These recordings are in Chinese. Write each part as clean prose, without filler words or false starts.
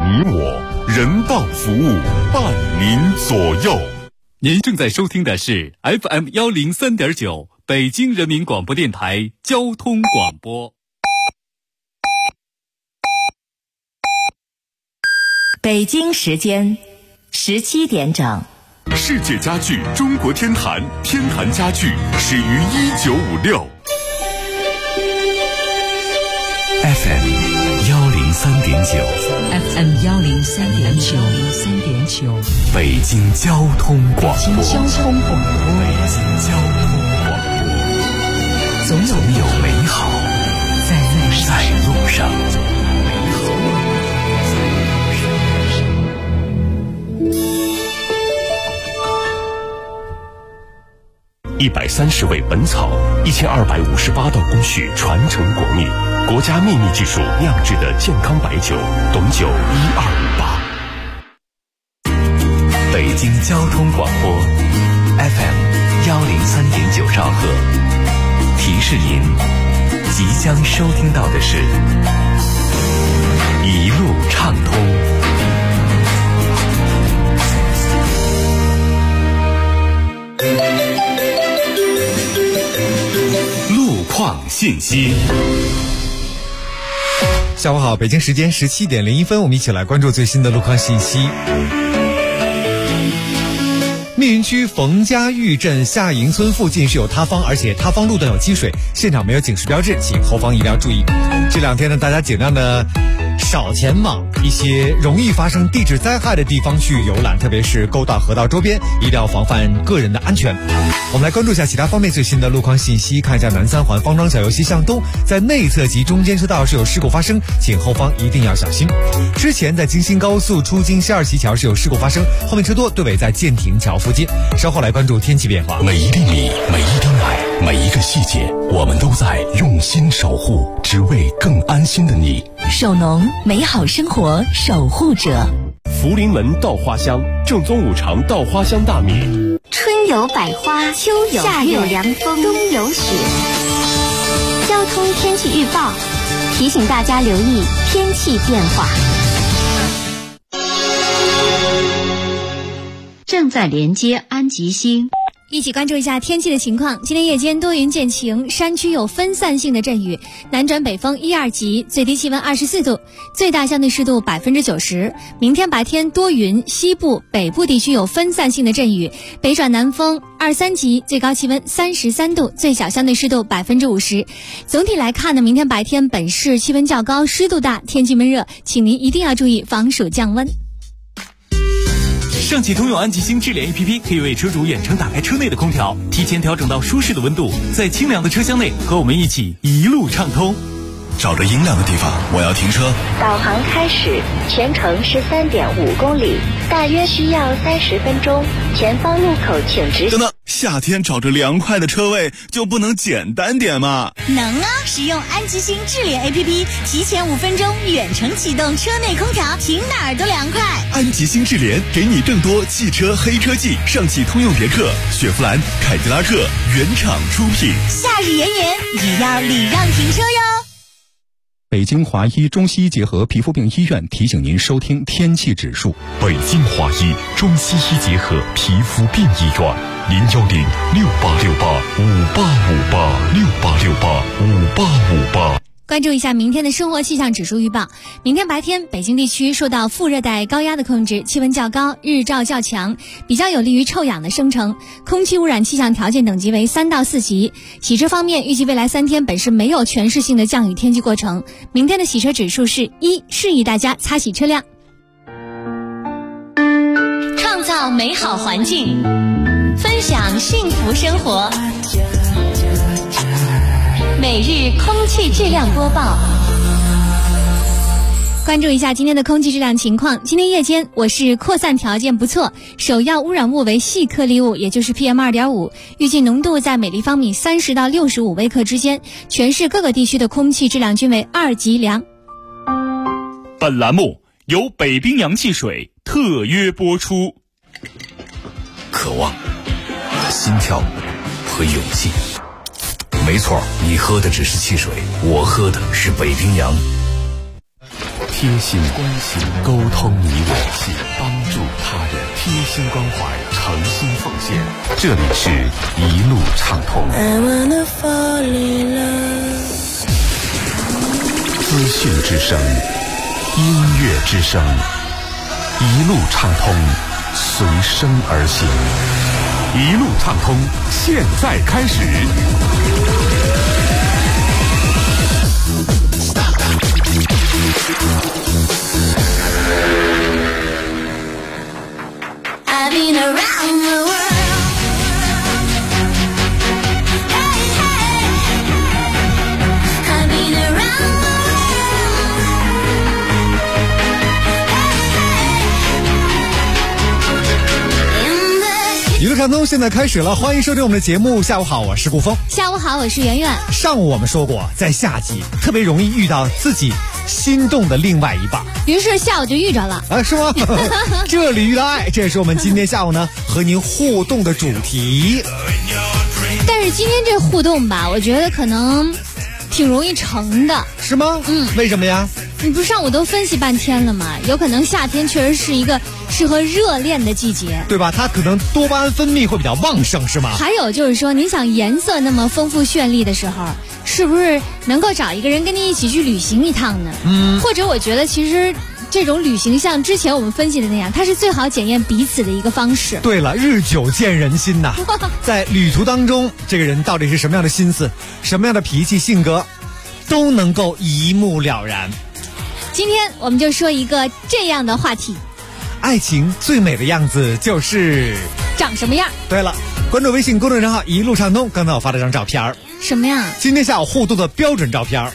你我，人道服务，伴您左右。 您正在收听的是 FM103.9 北京人民广播电台交通广播。 北京时间17点整。 世界家具中国天坛，天坛家具始于1956。 FM103.9 北京交通广播。总有美好在路上。130味本草，1258道工序传承国秘，国家秘密技术酿制的健康白酒，董酒1258。北京交通广播 FM103.9 兆赫，提示您即将收听到的是一路畅通。路况信息。 下午好，北京时间17点01分，我们一起来关注最新的路况信息。密云区冯家峪镇下营村附近是有塌方，而且塌方路段有积水，现场没有警示标志，请后方一定要注意。这两天呢，大家尽量的少前往一些容易发生地质灾害的地方去游览，特别是沟道、河道周边，一定要防范个人的安全。我们来关注一下其他方面最新的路况信息，看一下南三环方庄小游西向东，在内侧及中间车道是有事故发生，请后方一定要小心。之前在京新高速出京西二旗桥是有事故发生，后面车多，队尾在建亭桥附近。稍后来关注天气变化。 每一粒米，每一滴奶，每一个细节，我们都在用心守护，只为更安心的你。 首农，美好生活守护者。 福临门稻花香，正宗五常稻花香大米。 春有百花，秋有夏有凉风，冬有雪。交通天气预报提醒大家留意天气变化。 正在连接安吉星。 一起关注一下天气的情况。今天夜间多云见晴，山区有分散性的阵雨，南转北风1、2级，最低气温24度，最大相对湿度90%。明天白天多云，西部、北部地区有分散性的阵雨，北转南风2、3级，最高气温33度，最小相对湿度50%。总体来看呢，明天白天本市气温较高，湿度大，天气闷热，请您一定要注意防暑降温。 上汽通用安吉星智联 APP 可以为车主远程打开车内的空调，提前调整到舒适的温度，在清凉的车厢内和我们一起一路畅通。 找着阴凉的地方，我要停车。 导航开始，全程13.5公里，大约需要30分钟。前方路口请直。 等等，夏天找着凉快的车位就不能简单点吗？ 能啊！使用安吉星智联 APP， 提前5分钟远程启动车内空调，停哪儿都凉快。 安吉星智联给你更多汽车黑科技，上汽通用别克、雪佛兰、凯迪拉克原厂出品。 夏日炎炎，也要礼让停车哟。 北京华医中西医结合皮肤病医院提醒您收听天气指数。 北京华医中西医结合皮肤病医院，0106868585858，68685858。 关注一下明天的生活气象指数预报。明天白天，北京地区受到副热带高压的控制，气温较高，日照较强，比较有利于臭氧的生成，空气污染气象条件等级为3到4级。洗车方面，预计未来3天本市没有全市性的降雨天气过程。明天的洗车指数是1，示意大家擦洗车辆。 创造美好环境，分享幸福生活。每日空气质量播报。 关注一下今天的空气质量情况。今天夜间，我市扩散条件不错，首要污染物为细颗粒物，也就是 PM2.5， 预计浓度在每立方米30到65微克之间，全市各个地区的空气质量均为2级良。 本栏目由北冰洋汽水特约播出。 渴望、心跳和勇气。没错，你喝的只是汽水，我喝的是北冰洋。 贴心关心，沟通你我，帮助他人，贴心关怀，诚心奉献。这里是一路畅通。资讯之声，音乐之声，一路畅通，随声而行。 一路畅通，现在开始。 I've been around the world. Hey, hey. I've been around the world. 一路畅通现在开始了，欢迎收听我们的节目。下午好，我是顾峰。 下午好，我是圆圆。 上午我们说过，在夏季特别容易遇到自己心动的另外一半， 于是下午就遇着了啊，是吗？这里遇到爱，这也是我们今天下午呢和您互动的主题。 但是今天这互动吧，我觉得可能挺容易成的， 是吗？为什么呀？ 你不是上午都分析半天了吗？有可能夏天确实是一个适合热恋的季节， 对吧？它可能多巴胺分泌会比较旺盛，是吗？ 还有就是说，你想颜色那么丰富绚丽的时候，是不是能够找一个人跟你一起去旅行一趟呢？或者我觉得其实这种旅行像之前我们分析的那样，它是最好检验彼此的一个方式。 对了，日久见人心呐。在旅途当中，这个人到底是什么样的心思，什么样的脾气性格，都能够一目了然。 今天我们就说一个这样的话题： 爱情最美的样子就是长什么样？ 对了，关注微信公众账号一路畅通，刚才我发了张照片。 什么呀？ 今天下午互动的标准照片。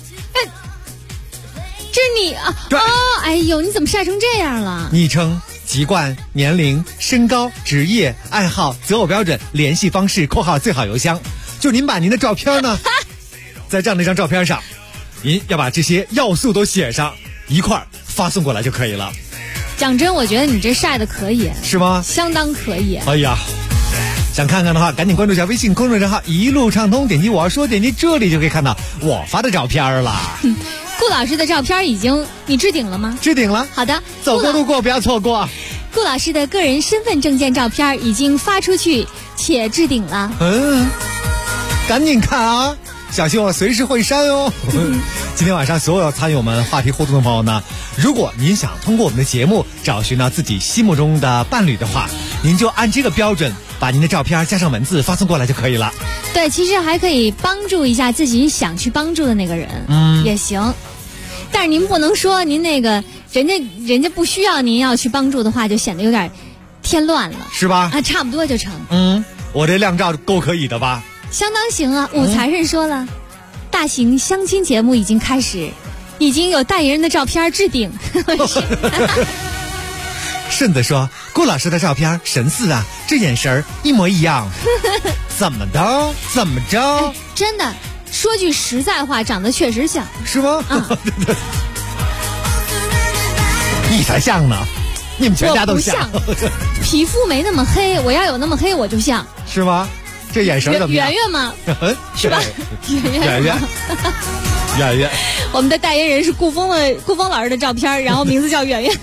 这是你啊？ 对。 哦，哎呦，你怎么晒成这样了？ 昵称、籍贯、年龄、身高、职业、爱好、择偶标准、联系方式（括号最好邮箱）。就您把您的照片呢，在这样的一张照片上，您要把这些要素都写上一块儿发送过来就可以了。 讲真，我觉得你这晒的可以， 是吗？ 相当可以。 哎呀，想看看的话，赶紧关注一下微信公众账号一路畅通，点击我说，点击这里就可以看到我发的照片了。 顾老师的照片你置顶了吗？ 置顶了。 好的， 走过路过不要错过。 顾老师的个人身份证件照片已经发出去且置顶了。 赶紧看啊，小心我随时会删哦。今天晚上所有参与我们话题互动的朋友呢，如果您想通过我们的节目找寻到自己心目中的伴侣的话，您就按这个标准把您的照片加上文字发送过来就可以了。 对，其实还可以帮助一下自己想去帮助的那个人，也行。但是您不能说您那个人家不需要您要去帮助的话，就显得有点添乱了， 是吧？ 啊，差不多就成。 我这靓照够可以的吧？ 相当行啊！武财神说了，大型相亲节目已经开始，已经有代言人的照片置顶。 顺子说，顾老师的照片神似啊，这眼神一模一样。怎么着？怎么着？ 真的，说句实在话，长得确实像。 是吗？你才像呢，你们全家都像。 皮肤没那么黑，我要有那么黑我就像。 是吗？这眼神怎么样？ 圆圆吗？是吧？ 圆圆。 我们的代言人是顾峰老师的照片，然后名字叫圆圆。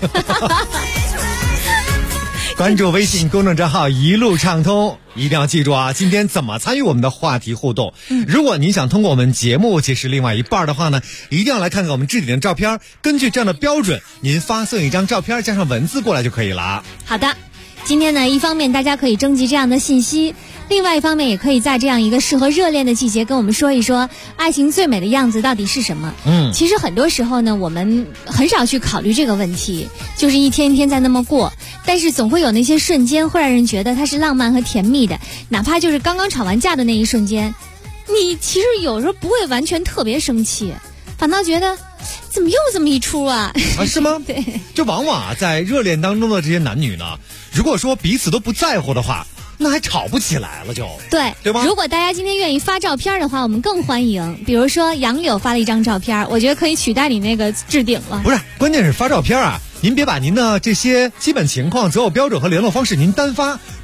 关注微信公众账号一路畅通，一定要记住啊！今天怎么参与我们的话题互动？如果您想通过我们节目结识另外一半的话呢，一定要来看看我们置顶的照片，根据这样的标准，您发送一张照片加上文字过来就可以了。 好的，今天呢，一方面大家可以征集这样的信息，另外一方面也可以在这样一个适合热恋的季节跟我们说一说爱情最美的样子到底是什么。其实很多时候呢，我们很少去考虑这个问题，就是一天一天在那么过，但是总会有那些瞬间会让人觉得它是浪漫和甜蜜的，哪怕就是刚刚吵完架的那一瞬间，你其实有时候不会完全特别生气，反倒觉得怎么又这么一出啊？ 是吗？ 对， 就往往在热恋当中的这些男女呢，如果说彼此都不在乎的话，那还吵不起来了就。对吧？ 如果大家今天愿意发照片的话，我们更欢迎。比如说杨柳发了一张照片，我觉得可以取代你那个置顶了。 不是，关键是发照片啊，您别把您的这些基本情况、择偶标准和联络方式您单发，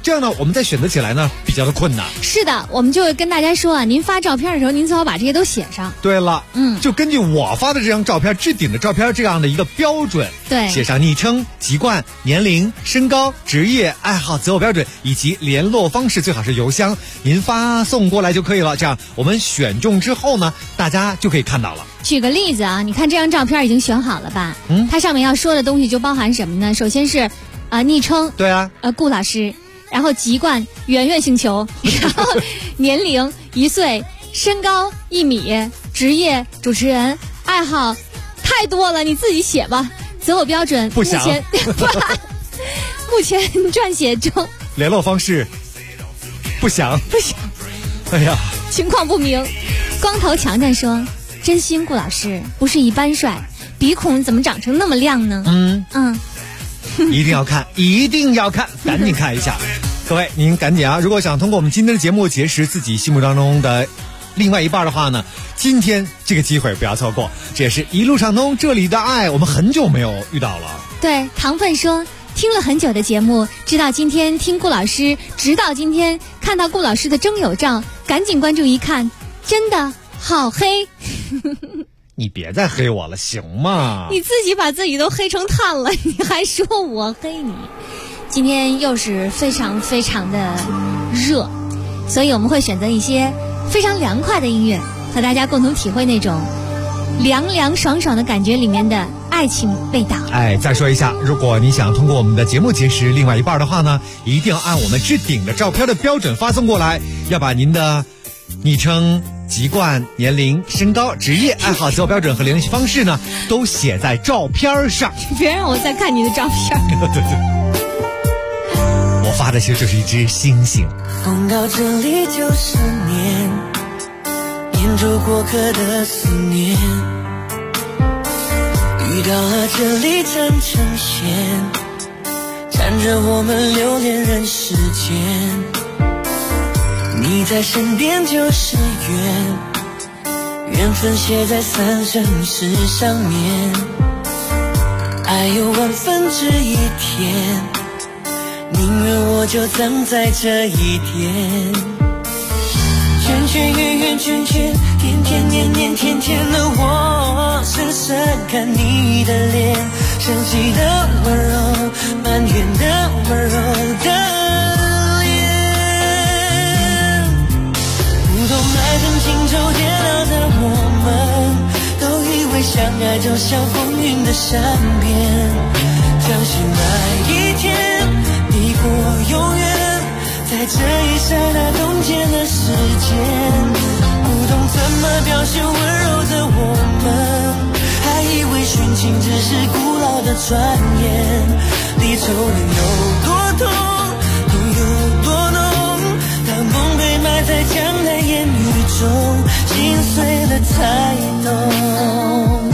这样呢，我们再选择起来呢比较的困难。 是的，我们就跟大家说啊，您发照片的时候，您最好把这些都写上。 对了，就根据我发的这张照片置顶的照片这样的一个标准， 对， 写上昵称、籍贯、年龄、身高、职业、爱好、择偶标准以及联络方式，最好是邮箱，您发送过来就可以了。这样我们选中之后呢，大家就可以看到了。 举个例子啊，你看这张照片已经选好了吧？它上面要说的东西就包含什么呢？首先是昵称， 对啊， 顾老师，然后籍贯圆月星球，然后年龄1岁，身高1米，职业主持人，爱好太多了，你自己写吧。择偶标准不想， 目前撰写中。 联络方式不想。哎呀， 情况不明。光头强强说：“真心顾老师不是一般帅，鼻孔怎么长成那么亮呢？” 一定要看，一定要看，赶紧看一下。各位，您赶紧啊！如果想通过我们今天的节目结识自己心目当中的另外一半的话呢，今天这个机会不要错过。这也是一路畅通这里的爱，我们很久没有遇到了。 对，糖分说听了很久的节目，知道今天听顾老师，直到今天看到顾老师的征友照，赶紧关注一看，真的好黑。 你别再黑我了，行吗？ 你自己把自己都黑成炭了，你还说我黑你？今天又是非常非常的热，所以我们会选择一些非常凉快的音乐，和大家共同体会那种凉凉爽爽的感觉里面的爱情味道。 再说一下，如果你想通过我们的节目结识另外一半的话呢，一定要按我们置顶的照片的标准发送过来，要把您的昵称、籍贯、年龄、身高、职业、爱好、择偶标准和联系方式呢，都写在照片上。 别让我再看你的照片。 我发的其实就是一只星星。 风到这里就是念，念住过客的思念，遇到了这里缠成线，缠着我们留恋人世间。你在身边就是缘，缘分写在三生石上面，爱有万分之一甜，宁愿我就葬在这一天。圈圈圆圆圈圈，天天年年天天的我，深深看你的脸，生气的温柔，埋怨的温柔的脸。不懂爱恨情仇煎熬的我们，都以为相爱就像风云的善变，相信那一天抵过永远，在这一刹那冻结了时间。不懂怎么表现温柔的我们，还以为殉情只是古老的传言。离愁能有多痛，痛有多浓，当梦被埋在江南烟雨中，心碎了才懂。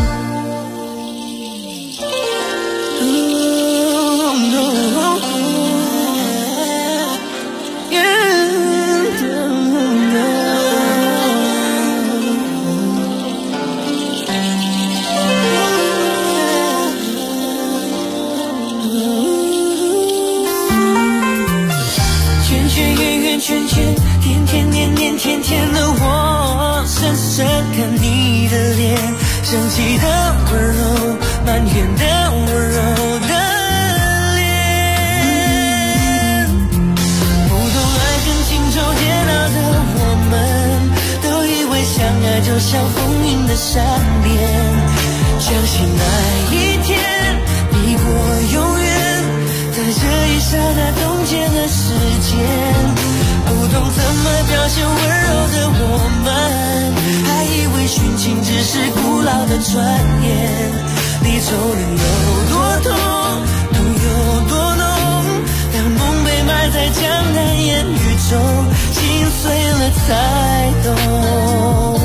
圈圈天天年年天天的我，深深看你的脸，生气的温柔，埋怨的温柔的脸。不懂爱恨情仇煎熬的我们，都以为相爱就像风云的善变，相信那一天抵过永远，在这一刹那冻结了时间。不懂怎么表现温柔的我们，还以为殉情只是古老的传言。离愁能有多痛，痛有多浓，当梦被埋在江南烟雨中，心碎了才懂。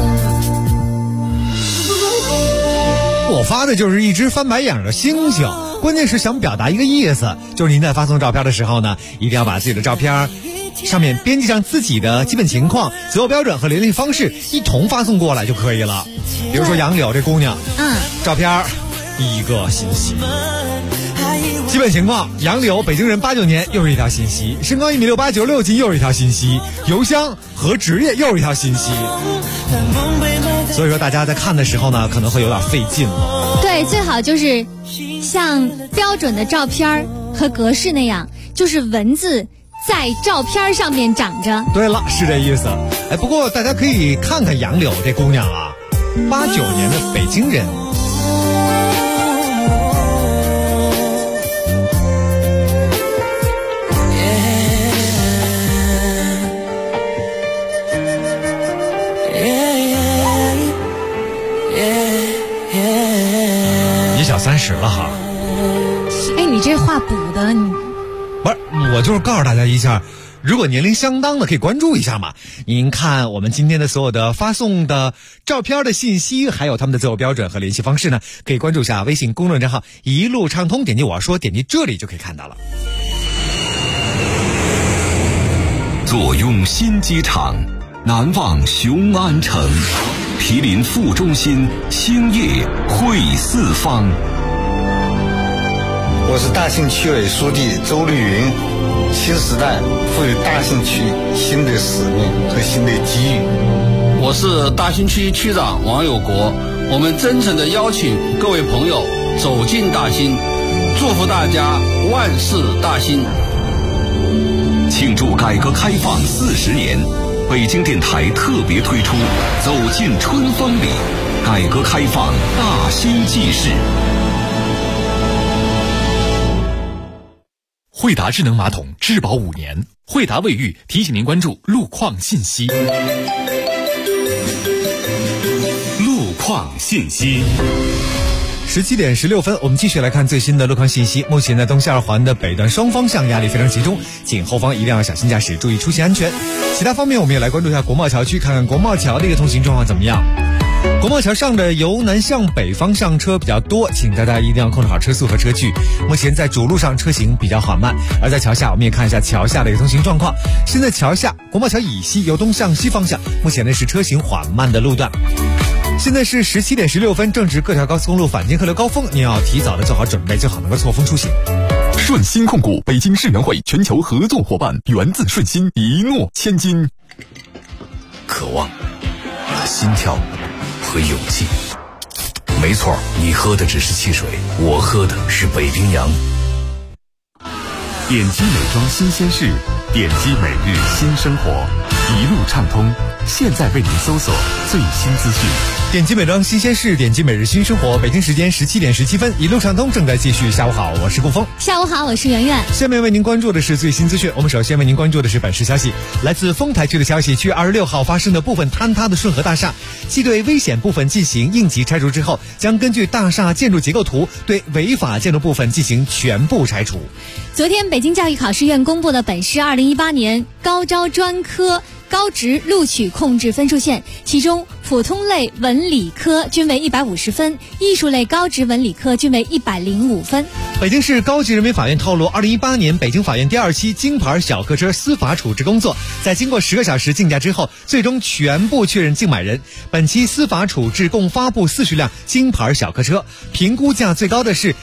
我发的就是一只翻白眼的星星，关键是想表达一个意思，就是您在发送照片的时候呢，一定要把自己的照片上面编辑上自己的基本情况、择偶标准和联系方式一同发送过来就可以了。比如说杨柳这姑娘，照片1个信息， 基本情况：杨柳，北京人，89年，又是一条信息；身高1.68m96斤，又是一条信息；邮箱和职业又是一条信息。所以说大家在看的时候呢，可能会有点费劲了。 对，最好就是像标准的照片和格式那样，就是文字在照片上面长着。 对了，是这意思。哎，不过大家可以看看杨柳这姑娘啊，89年的北京人。小30了哈。 哎，你这话补的，你不是，我就是告诉大家一下，如果年龄相当的可以关注一下嘛。您看我们今天的所有的发送的照片的信息，还有他们的择偶标准和联系方式呢，可以关注一下微信公众账号一路畅通，点击我要说，点击这里就可以看到了。 坐拥新机场，难忘雄安城，毗邻副中心，兴业汇四方。 我是大兴区委书记周绿云。新时代赋予大兴区新的使命和新的机遇。 我是大兴区区长王有国。我们真诚地邀请各位朋友走进大兴，祝福大家万事大兴。 庆祝改革开放40年，北京电台特别推出走进春风里，改革开放大兴纪事。 惠达智能马桶质保5年，惠达卫浴提醒您关注路况信息。 路况信息。 17点16分，我们继续来看最新的路况信息。目前呢，东西二环的北段双方向压力非常集中，请后方一定要小心驾驶，注意出行安全。其他方面，我们也来关注一下国贸桥区，看看国贸桥的一个通行状况怎么样。国贸桥上的由南向北方向车比较多，请大家一定要控制好车速和车距。目前在主路上车行比较缓慢，而在桥下，我们也看一下桥下的一个通行状况。现在桥下国贸桥以西由东向西方向，目前呢是车行缓慢的路段。现在是17点16分，正值各条高速公路返京客流高峰，您要提早的做好准备，最好能够错峰出行。 顺鑫控股北京世园会全球合作伙伴，源自顺鑫，一诺千金。 渴望，心跳和勇气。没错，你喝的只是汽水，我喝的是北冰洋。 点击美妆新鲜事，点击每日新生活，一路畅通，现在为您搜索最新资讯。 点击美妆新鲜事，点击每日新生活。北京时间17点17分，一路畅通正在继续。下午好，我是顾峰。 下午好，我是圆圆。 下面为您关注的是最新资讯。我们首先为您关注的是本市消息，来自丰台区的消息，7月26号发生的部分坍塌的顺和大厦，继对危险部分进行应急拆除之后，将根据大厦建筑结构图对违法建筑部分进行全部拆除。 昨天，北京教育考试院公布了本市2018年高招专科高职录取控制分数线，其中普通类文理科均为150分，艺术类高职文理科均为105分。 北京市高级人民法院透露，2018年北京法院第2期京牌小客车司法处置工作，在经过10个小时竞价之后，最终全部确认竞买人。本期司法处置共发布40辆京牌小客车，评估价最高的是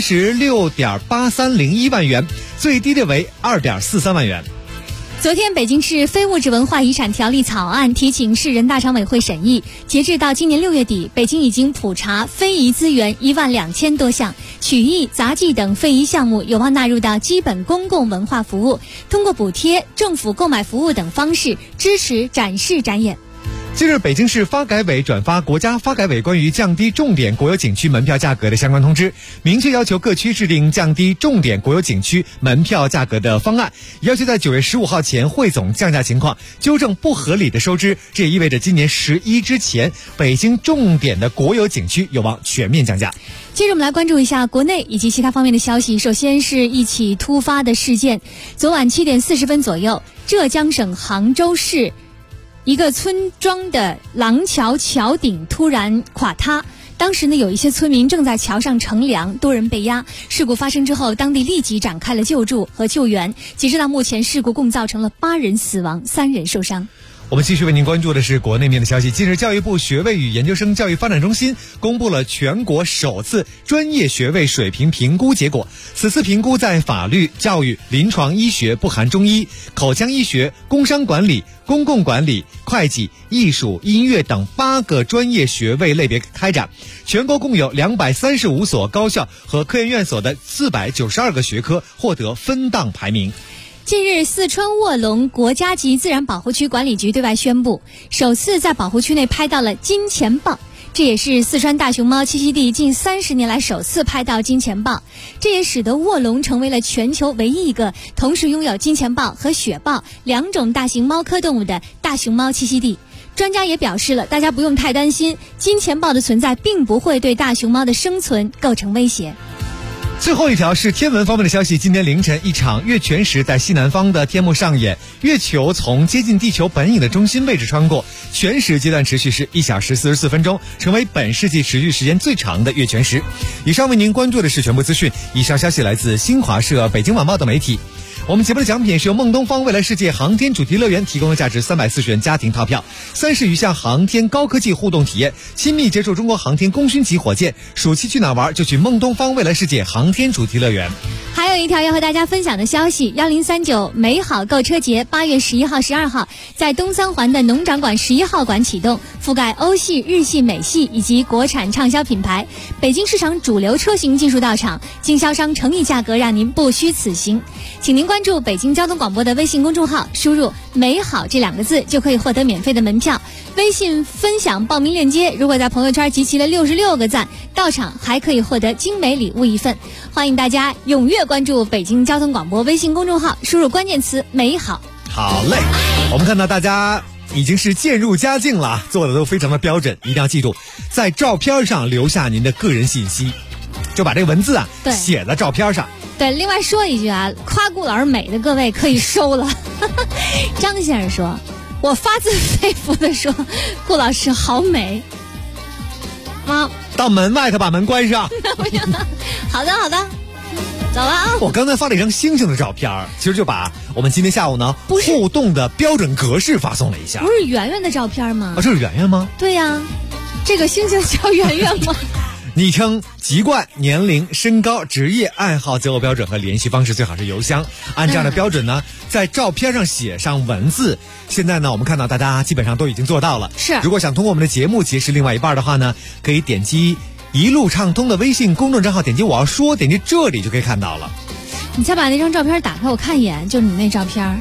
36.8301万元，最低的为2.43万元。 昨天，北京市非物质文化遗产条例草案提请市人大常委会审议，截至到今年6月底，北京已经普查非遗资源12000多项，曲艺、杂技等非遗项目有望纳入到基本公共文化服务，通过补贴、政府购买服务等方式支持展示展演。 近日，北京市发改委转发国家发改委关于降低重点国有景区门票价格的相关通知，明确要求各区制定降低重点国有景区门票价格的方案，要求在9月15号前汇总降价情况，纠正不合理的收支。这也意味着今年11之前，北京重点的国有景区有望全面降价。 接着我们来关注一下国内以及其他方面的消息。首先是一起突发的事件，昨晚7点40分左右，浙江省杭州市一个村庄的廊桥桥顶突然垮塌，当时呢有一些村民正在桥上乘凉，多人被压。事故发生之后，当地立即展开了救助和救援，截止到目前，事故共造成了8人死亡，3人受伤。 我们继续为您关注的是国内面的消息。近日，教育部学位与研究生教育发展中心公布了全国首次专业学位水平评估结果。此次评估在法律、教育、临床医学（不含中医）、口腔医学、工商管理、公共管理、会计、艺术、音乐等8个专业学位类别开展。全国共有235所高校和科研院所的492个学科获得分档排名。 近日，四川卧龙国家级自然保护区管理局对外宣布，首次在保护区内拍到了金钱豹，这也是四川大熊猫栖息地近30年来首次拍到金钱豹，这也使得卧龙成为了全球唯一一个同时拥有金钱豹和雪豹2种大型猫科动物的大熊猫栖息地。专家也表示了，大家不用太担心，金钱豹的存在并不会对大熊猫的生存构成威胁。 最后一条是天文方面的消息，今天凌晨一场月全食在西南方的天幕上演，月球从接近地球本影的中心位置穿过，全食阶段持续是1小时44分钟，成为本世纪持续时间最长的月全食。以上为您关注的是全部资讯，以上消息来自新华社、北京晚报等媒体。我们节目的奖品是由梦东方未来世界航天主题乐园提供的价值340元家庭套票，30余项航天高科技互动体验，亲密接触中国航天功勋级火箭。暑期去哪玩就去梦东方未来世界航天主题乐园。 还有一条要和大家分享的消息，1039美好购车节8月11号、12号在东三环的农展馆11号馆启动，覆盖欧系、日系、美系以及国产畅销品牌，北京市场主流车型尽数到场，经销商诚意价格让您不虚此行。请您关注北京交通广播的微信公众号，输入美好这2个字就可以获得免费的门票。微信分享报名链接，如果在朋友圈集齐了66个赞，到场还可以获得精美礼物1份。欢迎大家踊跃关注北京交通广播微信公众号，输入关键词美好。 好嘞，我们看到大家已经是渐入佳境了，做的都非常的标准，一定要记住在照片上留下您的个人信息，就把这个文字写在照片上。 对，另外说一句啊，夸顾老师美的各位可以收了。张先生说，我发自肺腑的说，顾老师好美。妈， 到门外头把门关上。 好的，走了啊。 我刚才发了一张星星的照片，其实就把我们今天下午呢互动的标准格式发送了一下。 不是圆圆的照片吗？ 这是圆圆吗？ 对呀，这个星星叫圆圆吗？ 昵称、籍贯、年龄、身高、职业、爱好、择偶标准和联系方式最好是邮箱。按这样的标准呢，在照片上写上文字。现在呢，我们看到大家基本上都已经做到了。 是。 如果想通过我们的节目结识另外一半的话呢，可以点击一路畅通的微信公众账号，点击我要说，点击这里就可以看到了。 你再把那张照片打开，我看一眼，就是你那照片。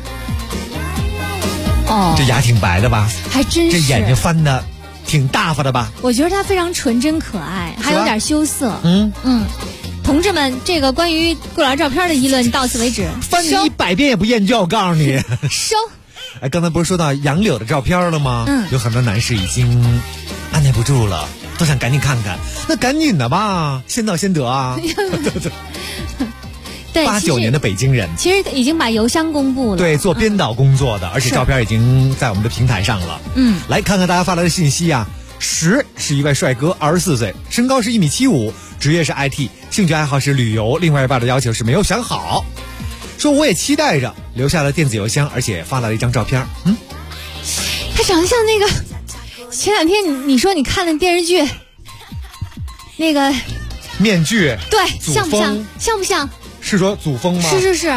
哦， 这牙挺白的吧？ 还真是。 这眼睛翻的挺大发的吧？ 我觉得他非常纯真可爱，还有点羞涩。同志们，这个关于顾老师照片的议论到此为止。 翻你100遍也不厌倦，我告诉你。 收。 哎，刚才不是说到杨柳的照片了吗？有很多男士已经按耐不住了，都想赶紧看看。那赶紧的吧，先到先得啊。 对 ，89年的北京人， 其实已经把邮箱公布了。 对，做编导工作的，而且照片已经在我们的平台上了。来看看大家发来的信息啊。10是一位帅哥，24岁，身高是1.75米，职业是 IT， 兴趣爱好是旅游。另外一半的要求是没有想好，说我也期待着，留下了电子邮箱，而且发来了一张照片。 他长得像那个前2天你说你看的电视剧，那个面具。 对，像不像？像不像？ 是说祖峰吗？ 是。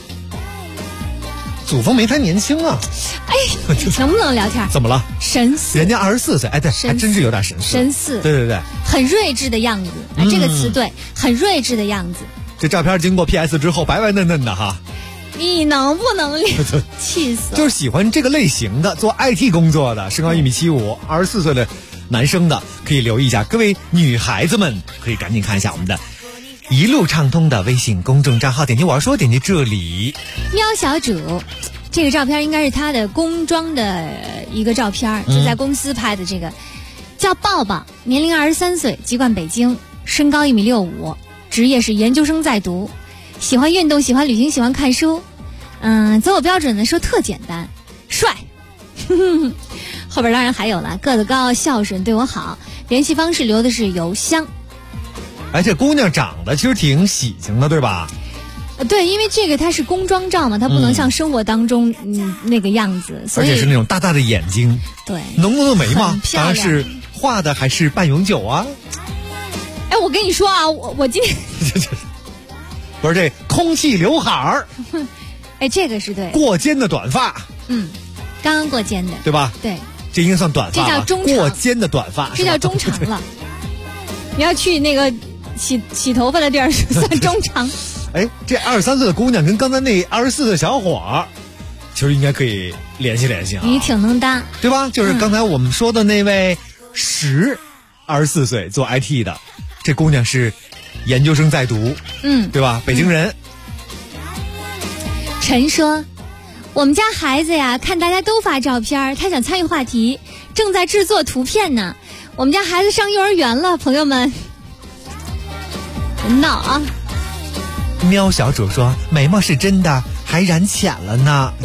祖峰没他年轻啊。 哎，能不能聊天？ 怎么了？ 神似。 人家24岁，哎，对，还真是有点神似。 神似。 对， 很睿智的样子。这个词对，很睿智的样子。 这照片经过 PS 之后，白白嫩嫩的哈。 你能不能气死？ 就是喜欢这个类型的，做 IT 工作的，身高1.75米，24岁的男生的，可以留意一下。各位女孩子们，可以赶紧看一下我们的一路畅通的微信公众账号，点击我要说，点击这里。 喵小主，这个照片应该是他的工装的一个照片，就在公司拍的。这个叫抱抱，年龄23岁，籍贯北京，身高1.65米，职业是研究生在读，喜欢运动，喜欢旅行，喜欢看书。择偶标准呢说特简单，帅。后边当然还有了，个子高，孝顺，对我好。联系方式留的是邮箱。 而且姑娘长得其实挺喜庆的，对吧？ 对，因为这个它是工装照嘛，它不能像生活当中那个样子，所以而且是那种大大的眼睛， 对， 浓浓的眉毛， 当然是画的还是半永久啊？ 哎，我跟你说啊，我今天不是这空气刘海儿， 哎，这个是对， 过肩的短发， 刚刚过肩的， 对吧？ 对， 这应该算短发， 这叫中长， 过肩的短发， 这叫中长了。你要去那个洗头发的地儿算中长。 哎，这23岁的姑娘跟刚才那24岁的小伙儿，其实应该可以联系联系啊。 你挺能搭， 对吧？就是刚才我们说的那位24岁做 IT 的，这姑娘是研究生在读，对吧？北京人。 陈说，我们家孩子呀，看大家都发照片，他想参与话题，正在制作图片呢。我们家孩子上幼儿园了，朋友们，别闹啊！ 喵小主说，眉毛是真的，还染浅了呢。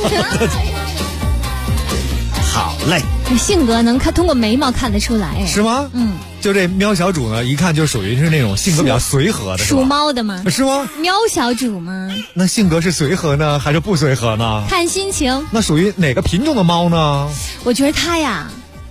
好嘞， 性格能通过眉毛看得出来， 是吗？就这喵小主呢，一看就属于是那种性格比较随和的， 属猫的吗？ 是吗？ 喵小主吗？ 那性格是随和呢，还是不随和呢？ 看心情。 那属于哪个品种的猫呢？ 我觉得它呀，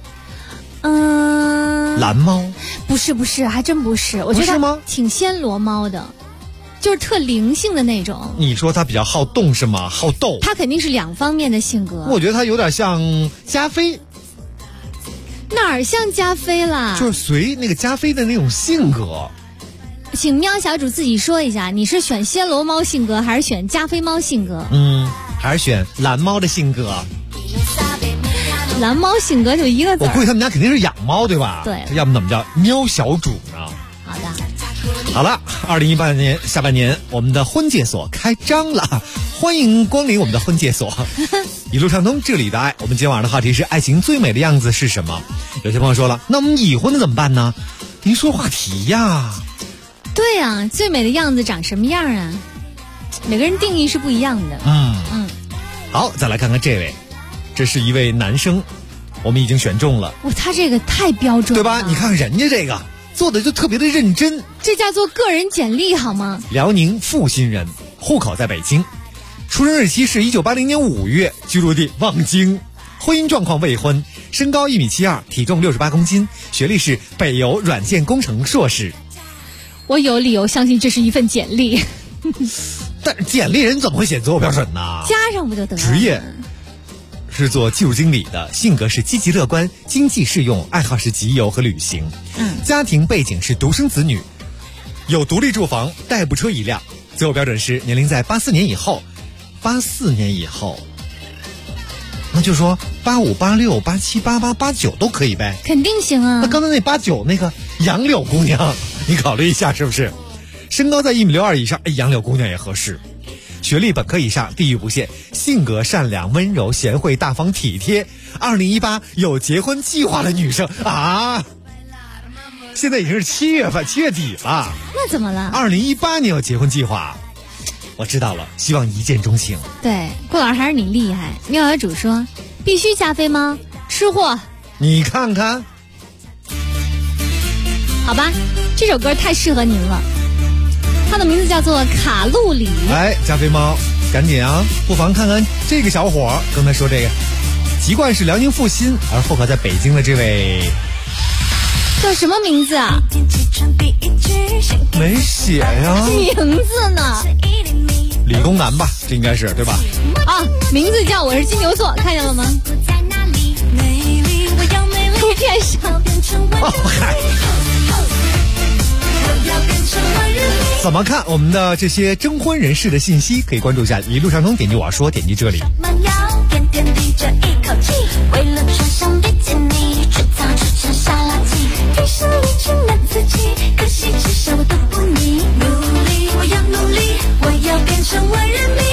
蓝猫？ 不是，还真不是。我觉得它挺暹罗猫的，就是特灵性的那种。 你说它比较好动是吗？好斗？ 它肯定是两方面的性格。 我觉得它有点像加菲。 哪儿像加菲啦？ 就是随那个加菲的那种性格。 请喵小主自己说一下，你是选暹罗猫性格，还是选加菲猫性格？ 还是选蓝猫的性格？ 蓝猫性格就一个字。 我估计他们家肯定是养猫，对吧？ 对。 要不怎么叫喵小主呢？ 好的。 好了，2018年下半年，我们的婚介所开张了，欢迎光临我们的婚介所。一路畅通，这里的爱。我们今天晚上的话题是：爱情最美的样子是什么？有些朋友说了，那我们已婚的怎么办呢？您说话题呀。 对呀，最美的样子长什么样啊？每个人定义是不一样的。 好，再来看看这位，这是一位男生，我们已经选中了。 他这个太标准了， 对吧？你看看人家这个做的就特别的认真， 这叫做个人简历好吗？ 辽宁阜新人，户口在北京，出生日期是1980年5月，居住地望京，婚姻状况未婚，身高1.72米，体重68公斤，学历是北邮软件工程硕士。 我有理由相信这是一份简历。 但是简历人怎么会写择偶标准呢？ 加上不就得了？ 职业是做技术经理的，性格是积极乐观，经济适用，爱好是集邮和旅行。家庭背景是独生子女，有独立住房，代步车1辆。择偶标准是年龄在84年以后，84年以后，那就说85、86、87、88、89都可以呗？ 肯定行啊。 那刚才那89那个杨柳姑娘，你考虑一下是不是？身高在1.62米以上，杨柳姑娘也合适。学历本科以上，地域不限，性格善良、温柔、贤惠、大方、体贴。2018有结婚计划的女生啊！现在已经是7月底了。 那怎么了 ？2018年有结婚计划，我知道了，希望一见钟情。 对，顾老师还是你厉害。妙小主说，必须加菲吗？吃货。 你看看。 好吧，这首歌太适合您了。它的名字叫做卡路里。 哎，加菲猫，赶紧啊！不妨看看这个小伙，刚才说这个，籍贯是辽宁阜新，而户口在北京的这位叫什么名字啊？ 没写呀。 名字呢？ 理工男吧，这应该是对吧？ 啊，名字叫我是金牛座，看见了吗？图片上。 哦嗨。怎么看我们的这些征婚人士的信息？可以关注一下一路畅通，点击我要说，点击这里。 点滴着一口气，为了穿上比基尼，制造出成沙拉机，提升年轻的自己，可惜至少我都不腻。努力，我要努力，我要变成万人迷。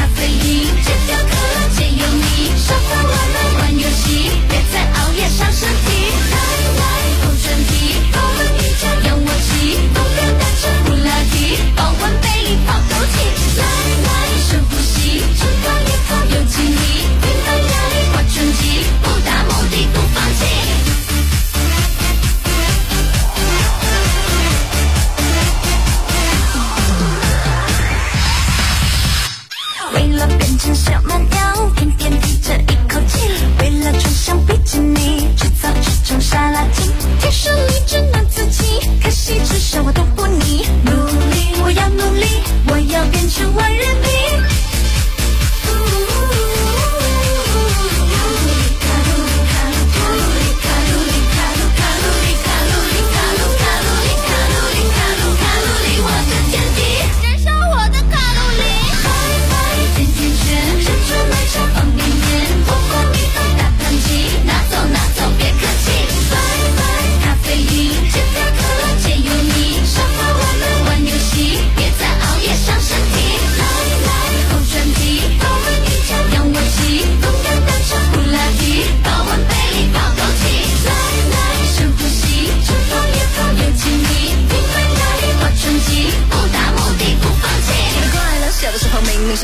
上升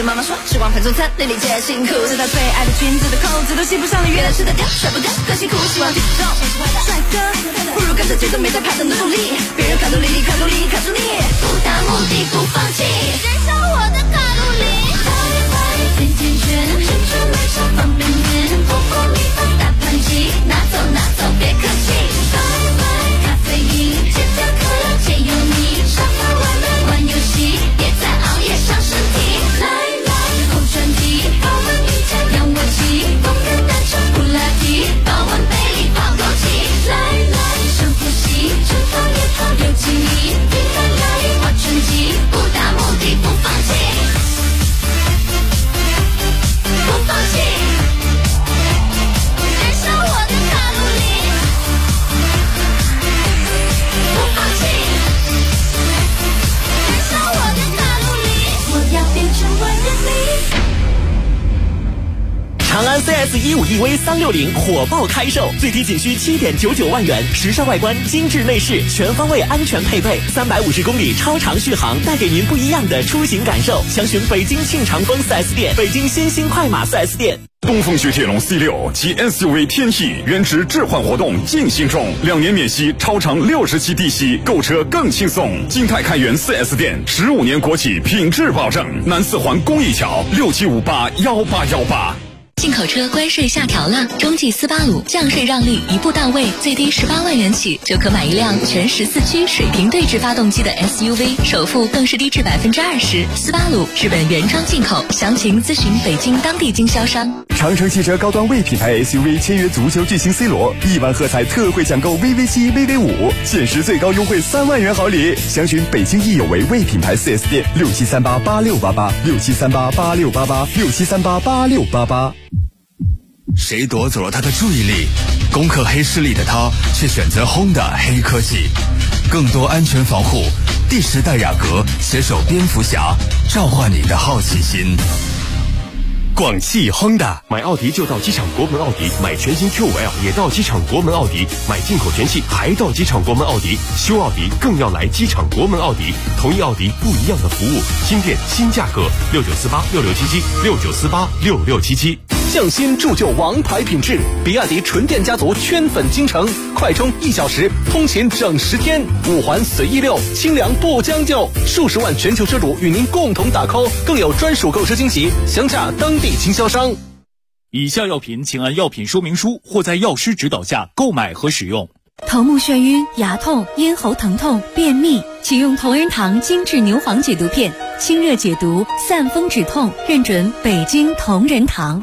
妈妈说吃光盘中餐，累累皆辛苦。直到最爱的裙子的扣子都系不上了，原来吃得掉，甩不掉，更辛苦。希望体重帅哥，不如跟着节奏没在爬动的动力，别人卡路里，卡住你，不达目的不放弃，燃烧我的卡路里。甜甜圈，珍珠奶茶方便面，火锅米饭大盘鸡，拿走别客气。咖啡因，戒掉可乐，戒油腻，沙发外卖玩游戏，别再熬夜伤身体。来后转体，保温瑜伽仰卧起，动感单车普拉提，保温杯里泡枸杞。来深呼吸，正好也好有精力，平衡压力划拳击，不达目的不放弃。不放弃，燃烧我的卡路里。不放弃，燃烧我的卡路里。我要变成万人迷。 长安 CS15 EV 360火爆开售，最低仅需7.99万元，时尚外观，精致内饰，全方位安全配备，350公里超长续航，带给您不一样的出行感受。详询北京庆长丰 4S 店、北京新兴快马 4S 店。 东风雪铁龙 C6 及 SUV 天翼原值置换活动进行中，2年免息，超长60期低息，购车更轻松。金泰开元 4S 店，15年国企品质保证。南四环公益桥67581818。 进口车关税下调了，中继斯巴鲁降税让利一步到位，最低18万元起就可买一辆全14驱水平对置发动机的 SUV， 首付更是低至20%。斯巴鲁日本原装进口，详情咨询北京当地经销商。 长城汽车高端 V 品牌 SUV 签约足球巨星 C 罗，1万喝彩特惠抢购 VV7、VV5，限时最高优惠3万元好礼。详询北京益有为 V 品牌 4S 店，67388688，67388688，67388688。 谁夺走了他的注意力？攻克黑势力的他却选择 Honda 黑科技，更多安全防护。第10代雅阁携手蝙蝠侠，召唤你的好奇心。 广汽 Honda 买奥迪就到机场国门奥迪，买全新 Q5L 也到机场国门奥迪，买进口全系还到机场国门奥迪，修奥迪更要来机场国门奥迪。同一奥迪不一样的服务，新店新价格，69486677，69486677。 匠心铸就王牌品质，比亚迪纯电家族圈粉京城，快充1小时，通勤整10天，5环随意溜，清凉不将就，数十万全球车主与您共同打 call， 更有专属购车惊喜，详洽当地经销商。 以下药品请按药品说明书或在药师指导下购买和使用。 头目眩晕、牙痛、咽喉疼痛、便秘，请用同仁堂精致牛黄解毒片，清热解毒，散风止痛，认准北京同仁堂。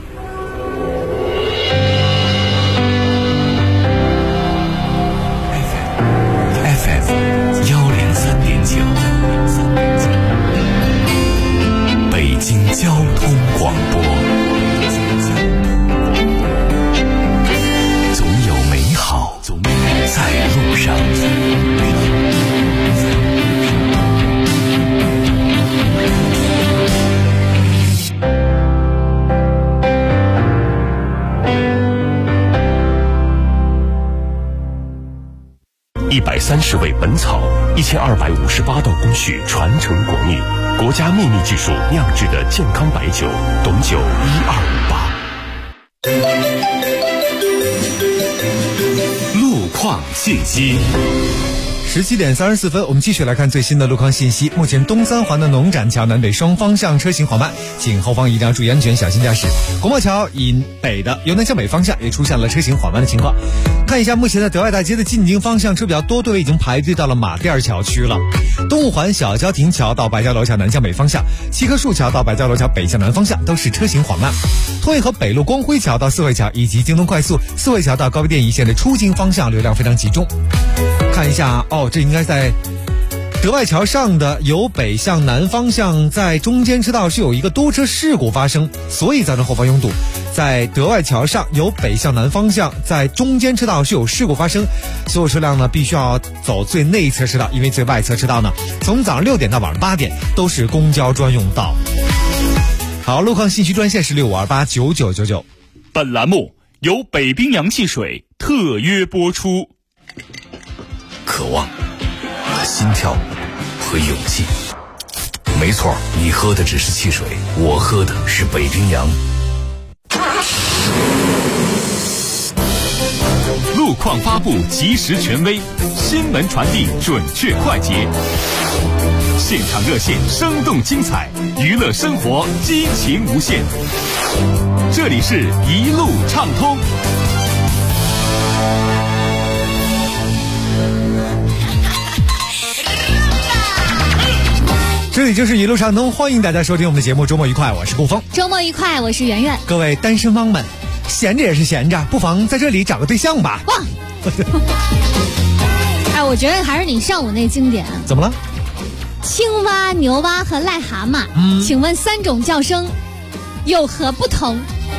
北京交通广播，总有美好在路上。130味本草，1258道工序传承国秘，国家秘密技术酿制的健康白酒，董酒1258。路况信息。 17点34分，我们继续来看最新的路况信息。目前东三环的农展桥南北双方向车行缓慢，请后方一定要注意安全，小心驾驶。国贸桥以北的由南向北方向也出现了车行缓慢的情况。看一下目前的德外大街的进京方向车比较多，队已经排队到了马甸桥区了。东五环小郊亭桥到白蕉楼桥南向北方向，七棵树桥到白蕉楼桥北向南方向都是车行缓慢。通惠河北路光辉桥到四惠桥以及京东快速四惠桥到高碑店一线的出京方向流量非常集中。看一下这应该在德外桥上的由北向南方向，在中间车道是有一个多车事故发生，所以造成后方拥堵。在德外桥上由北向南方向，在中间车道是有事故发生，所有车辆呢必须要走最内侧车道，因为最外侧车道呢从早上6点到晚上8点都是公交专用道。好，路况信息专线是65289999。 本栏目由北冰洋汽水特约播出。 渴望、心跳和勇气， 没错，你喝的只是汽水，我喝的是北冰洋。 路况发布及时权威，新闻传递准确快捷，现场热线生动精彩，娱乐生活激情无限。这里是一路畅通。 这里就是一路畅通，欢迎大家收听我们的节目。周末愉快，我是顾峰。 周末愉快，我是圆圆。 各位单身汪们，闲着也是闲着，不妨在这里找个对象吧。 哇！哎，我觉得还是你上午那经典。 怎么了？ 青蛙、牛蛙和癞蛤蟆，请问3种叫声有何不同？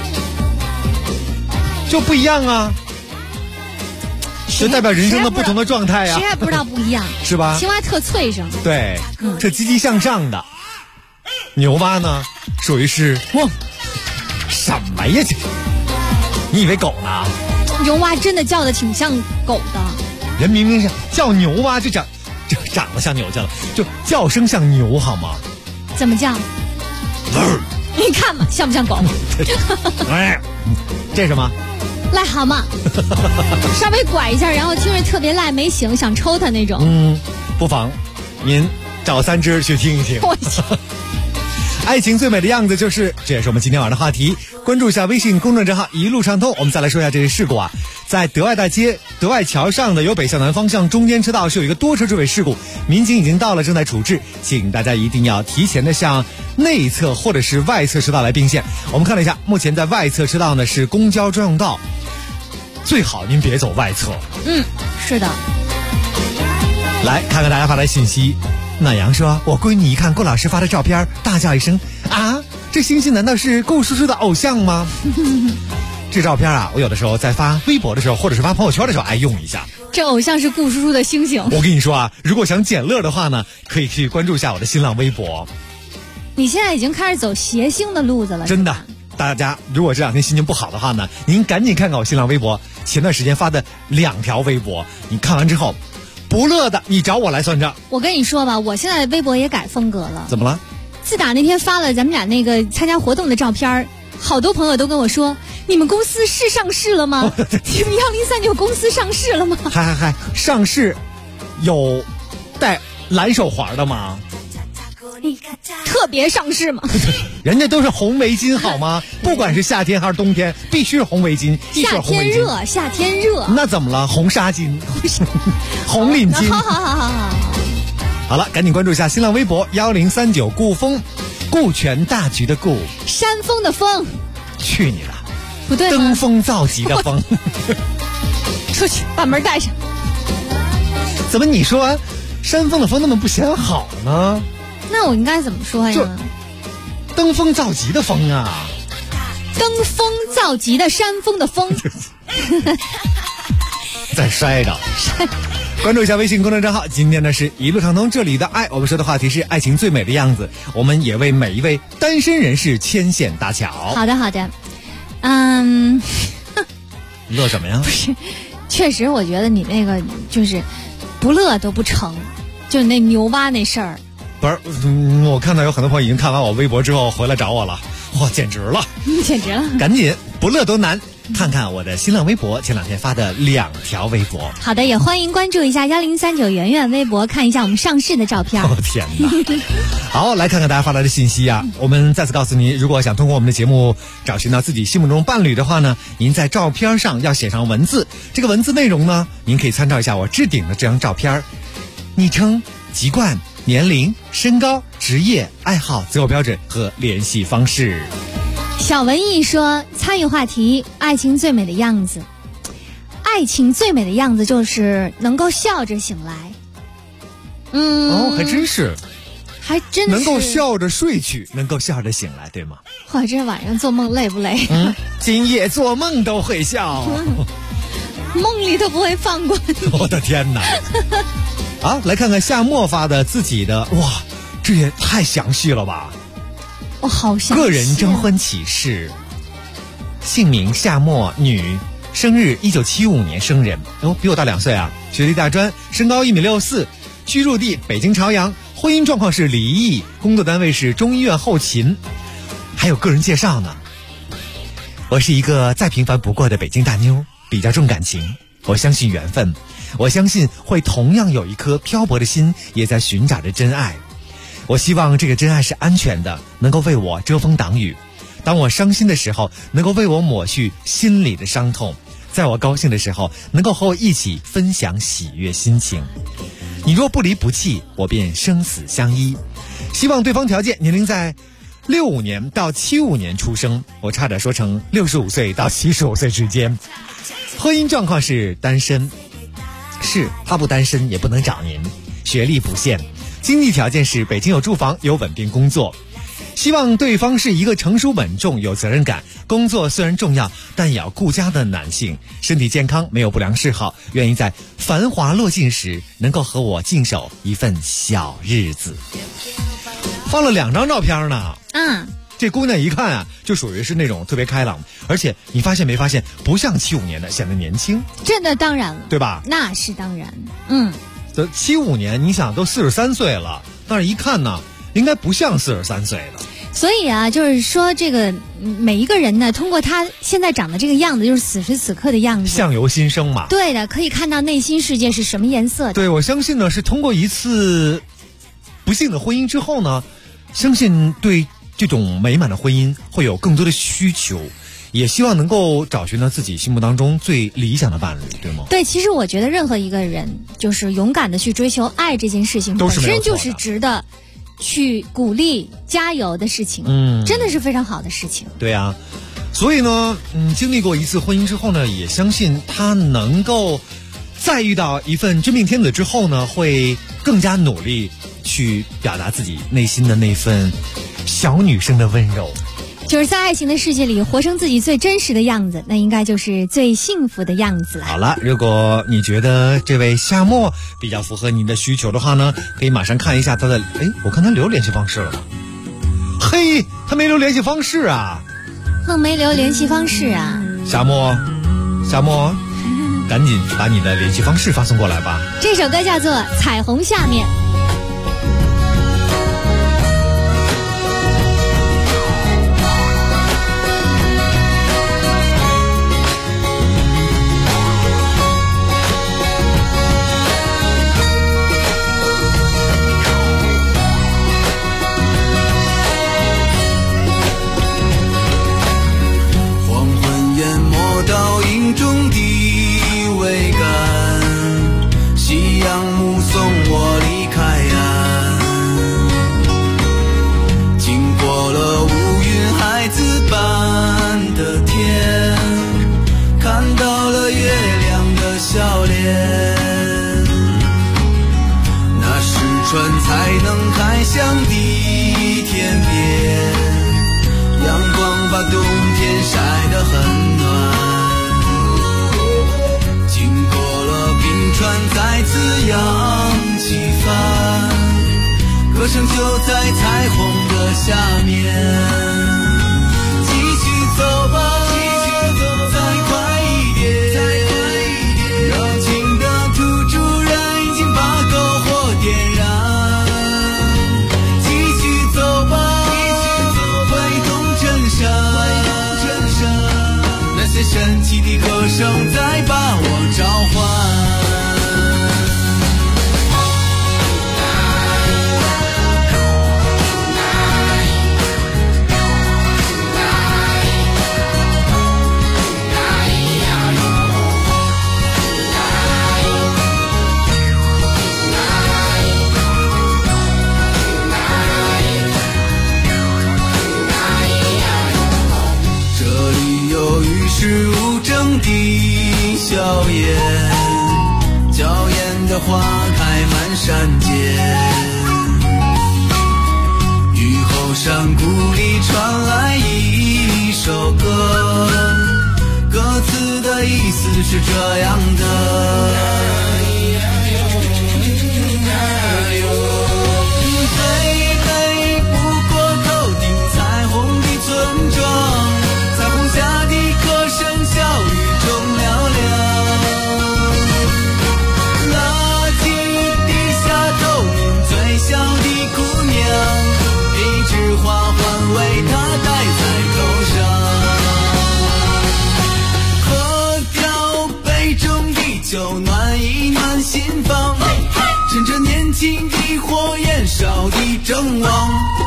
就不一样啊，就代表人生的不同的状态呀。 谁还不知道不一样？ 是吧？ 青蛙特脆声， 对，是积极向上的。牛蛙呢，属于是什么呀？这你以为狗呢？ 牛蛙真的叫的挺像狗的。 人明明是叫牛蛙，就长得像牛去了，就叫声像牛好吗？ 怎么叫？你看嘛，像不像狗？ 哎，这是什么？ 癞蛤蟆，稍微拐一下，然后听着特别赖，没醒，想抽它那种。 不妨您找3只去听一听。爱情最美的样子就是，这也是我们今天晚上的话题。关注一下微信公众账号一路畅通。我们再来说一下这些事故啊，在德外大街德外桥上的由北向南方向中间车道是有一个多车追尾事故，民警已经到了，正在处置，请大家一定要提前的向内侧或者是外侧车道来并线。我们看了一下，目前在外侧车道呢是公交专用道，最好您别走外侧。 是的。 来看看大家发来信息。暖阳说，我闺女一看顾老师发的照片，大叫一声啊，这星星难道是顾叔叔的偶像吗？这照片啊，我有的时候在发微博的时候，或者是发朋友圈的时候爱用一下。 这偶像是顾叔叔的星星。 我跟你说啊，如果想捡乐的话呢，可以去关注一下我的新浪微博。 你现在已经开始走谐星的路子了。 真的，大家如果这2天心情不好的话呢，您赶紧看看我新浪微博前段时间发的2条微博，你看完之后不乐的，你找我来算账。 我跟你说吧，我现在微博也改风格了。 怎么了？ 自打那天发了咱们俩那个参加活动的照片，好多朋友都跟我说，你们公司是上市了吗？你们1039公司上市了吗？ 嗨，上市有带蓝手环的吗？ 特别上市吗？ 人家都是红围巾好吗？不管是夏天还是冬天，必须是红围巾。 夏天热。 那怎么了？红纱巾，红领巾。好了，赶紧关注一下新浪微博1039顾风，顾全大局的顾， 山峰的峰。 去你的！ 不对， 登峰造极的峰。 出去，把门带上。 怎么你说山峰的峰那么不显好呢？ 那我应该怎么说呀？ 登峰造极的峰啊！ 登峰造极的山峰的峰。 再摔着。关注一下微信公众账号，今天呢是一路畅通，这里的爱，我们说的话题是爱情最美的样子，我们也为每一位单身人士牵线搭桥。 好的。 乐什么呀？ 不是，确实我觉得你那个就是不乐都不成，就那牛蛙那事儿。 不是，我看到有很多朋友已经看完我微博之后回来找我了，哇，简直了！赶紧不乐都难，看看我的新浪微博前2天发的2条微博。 好的，也欢迎关注一下1039圆圆微博，看一下我们上市的照片。 天哪！好，来看看大家发来的信息啊！我们再次告诉您，如果想通过我们的节目找寻到自己心目中伴侣的话呢，您在照片上要写上文字，这个文字内容呢，您可以参照一下我置顶的这张照片，昵称、籍贯、年龄、身高、职业、爱好、择偶标准和联系方式。 小文艺说，参与话题，爱情最美的样子。爱情最美的样子就是能够笑着醒来。 还真是。能够笑着睡去，能够笑着醒来，对吗？ 哇，这晚上做梦累不累？ 今夜做梦都会笑， 梦里都不会放过你。 我的天哪！好，来看看夏末发的自己的，哇，这也太详细了吧！ 我好详细。 个人征婚启事，姓名夏末，女，生日1975年生人，比我大2岁啊，学历大专，身高1.64米，居住地北京朝阳。 婚姻状况是离异，工作单位是中医院后勤。还有个人介绍呢，我是一个再平凡不过的北京大妞，比较重感情，我相信缘分，我相信会同样有一颗漂泊的心也在寻找着真爱。我希望这个真爱是安全的，能够为我遮风挡雨，当我伤心的时候能够为我抹去心里的伤痛，在我高兴的时候能够和我一起分享喜悦心情。你若不离不弃，我便生死相依。希望对方条件年龄在65年到75年出生，我差点说成65岁到75岁之间。婚姻状况是单身，是他不单身也不能找您。学历不限，经济条件是北京有住房有稳定工作。希望对方是一个成熟稳重有责任感，工作虽然重要但也要顾家的男性，身体健康没有不良嗜好，愿意在繁华落尽时能够和我静守一份小日子。放了2张照片呢，这姑娘一看啊，就属于是那种特别开朗，而且你发现没发现，不像75年的，显得年轻。 真的当然了， 对吧？ 那是当然。 75年，你想都43岁了，但是一看呢，应该不像43岁的。 所以啊，就是说这个每一个人呢，通过他现在长的这个样子，就是此时此刻的样子， 相由心生嘛。 对的，可以看到内心世界是什么颜色的。 对，我相信呢，是通过一次不幸的婚姻之后呢，相信对这种美满的婚姻会有更多的需求，也希望能够找寻到自己心目当中最理想的伴侣，对吗？ 对，其实我觉得任何一个人就是勇敢的去追求爱这件事情，本身就是值得去鼓励加油的事情。真的是非常好的事情。 对啊，所以呢，经历过一次婚姻之后呢，也相信他能够再遇到一份真命天子之后呢，会更加努力去表达自己内心的那份小女生的温柔。 就是在爱情的世界里活成自己最真实的样子，那应该就是最幸福的样子了。 好了，如果你觉得这位夏末比较符合您的需求的话呢，可以马上看一下他的，我看他留联系方式了吧？嘿，他没留联系方式啊！ 没留联系方式啊！ 夏末，赶紧把你的联系方式发送过来吧。 这首歌叫做《彩虹下面》。 才能开向地天边，阳光把冬天晒得很暖，经过了冰川再次扬起帆，歌声就在彩虹的下面，继续走吧，再快一点，热情的土著人已经把篝火点燃，神奇的歌声在把我召唤。是无争的硝烟，娇艳的花开满山间，雨后山谷里传来一首歌，歌词的意思是这样的，最美不过头顶彩虹的村庄，彩虹下的歌声笑语中嘹亮，垃圾地下透明最小的心房，趁着年轻的火焰烧的正旺。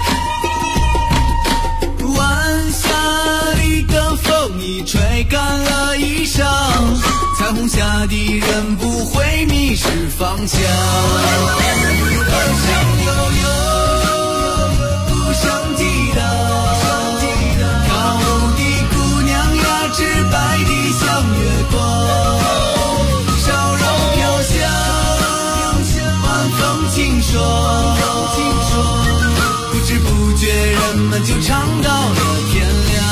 晚霞里的风已吹干了衣裳，彩虹下的人不会迷失方向。二向悠悠，不想抵挡，跳舞的姑娘呀，直白的像月光，烧肉飘香，晚风清爽，不知不觉人们就唱到了天亮。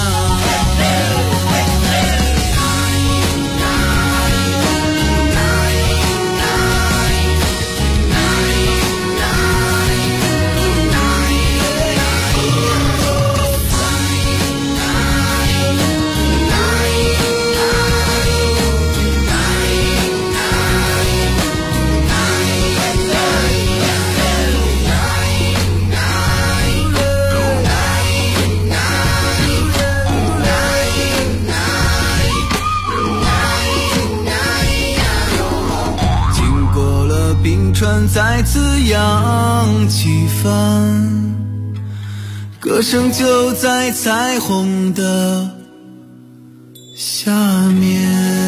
再次扬起帆，歌声就在彩虹的下面。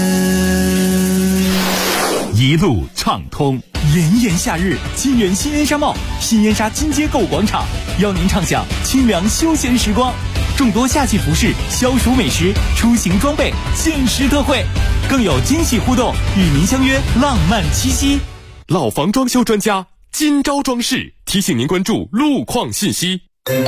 一路畅通， 炎炎夏日，金源新燕莎茂新燕莎金街购物广场邀您畅享清凉休闲时光，众多夏季服饰、消暑美食、出行装备限时特惠，更有惊喜互动，与您相约浪漫七夕。 老房装修专家金招装饰提醒您关注路况信息。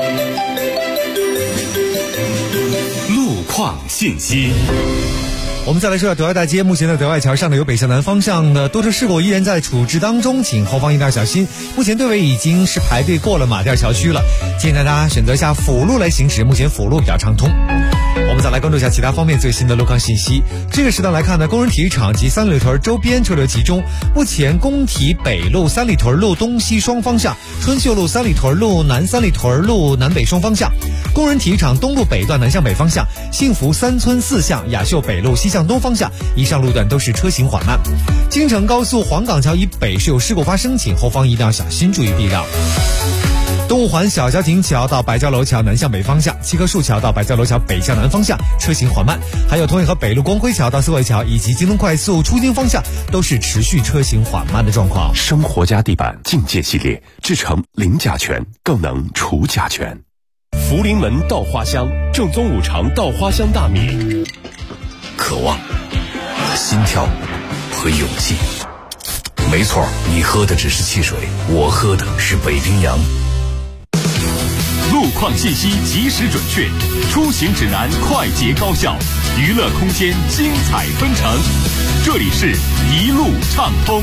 路况信息。 我们再来说下德外大街，目前的德外桥上呢有北向南方向的多车事故依然在处置当中，请后方一定要小心。目前队尾已经是排队过了马甸桥区了，建议大家选择一下辅路来行驶，目前辅路比较畅通。我们再来关注一下其他方面最新的路况信息。这个时段来看呢，工人体育场及三里屯周边车流集中，目前工体北路、三里屯路东西双方向，春秀路、三里屯路南、三里屯路南北双方向，工人体育场东路北段南向北方向，幸福三村四巷、雅秀北路西向东方向，以上路段都是车行缓慢。京承高速黄岗桥以北是有事故发生，请后方一定要小心注意避让。东五环小交亭桥到白蕉楼桥南向北方向，七棵树桥到白蕉楼桥北向南方向车行缓慢，还有同运河北路光辉桥到四惠桥以及京东快速出京方向都是持续车行缓慢的状况。 生活家地板境界系列制成零甲醛，更能除甲醛。福临门稻花香，正宗五常稻花香大米。 渴望、心跳和勇气。没错，你喝的只是汽水，我喝的是北冰洋。 路况信息及时准确，出行指南快捷高效，娱乐空间精彩纷呈。这里是一路畅通。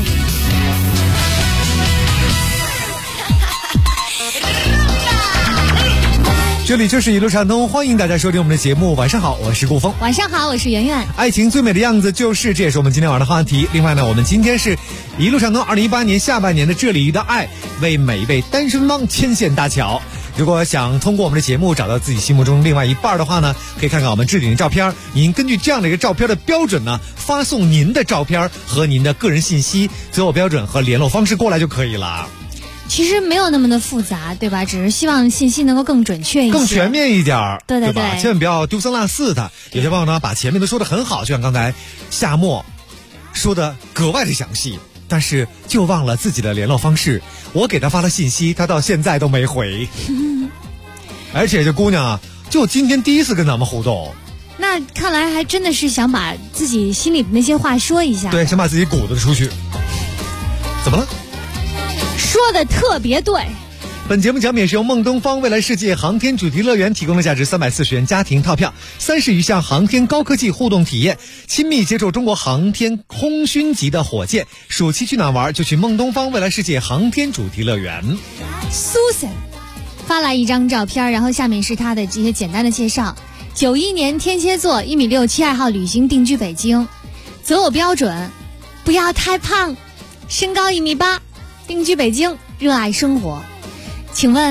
这里就是一路畅通，欢迎大家收听我们的节目。晚上好，我是顾峰。 晚上好，我是圆圆。 爱情最美的样子就是，这也是我们今天晚上的话题。另外呢，我们今天是一路畅通2018年下半年的这里的爱，为每一位单身汪牵线搭桥。如果想通过我们的节目找到自己心目中另外一半的话呢，可以看看我们置顶的照片，您根据这样的一个照片的标准呢，发送您的照片和您的个人信息、择偶标准和联络方式过来就可以了。 其实没有那么的复杂，对吧？只是希望信息能够更准确一些， 更全面一点， 对对吧？千万不要丢三落四的。有些朋友呢，把前面都说得很好，就像刚才夏末说的格外的详细，但是就忘了自己的联络方式。我给他发了信息，他到现在都没回。而且这姑娘啊，就今天第一次跟咱们互动。 那看来还真的是想把自己心里的那些话说一下。 对，想把自己鼓捣出去。怎么了？ 说的特别对。 本节目奖品是由梦东方未来世界航天主题乐园提供的价值340元家庭套票，30余项航天高科技互动体验，亲密接触中国航天空军级的火箭。暑期去哪玩就去梦东方未来世界航天主题乐园。 Susan 发来一张照片，然后下面是他的这些简单的介绍。91年天蝎座，1.6米7，2号旅行，定居北京，择偶标准不要太胖，身高1.8米，定居北京，热爱生活。请问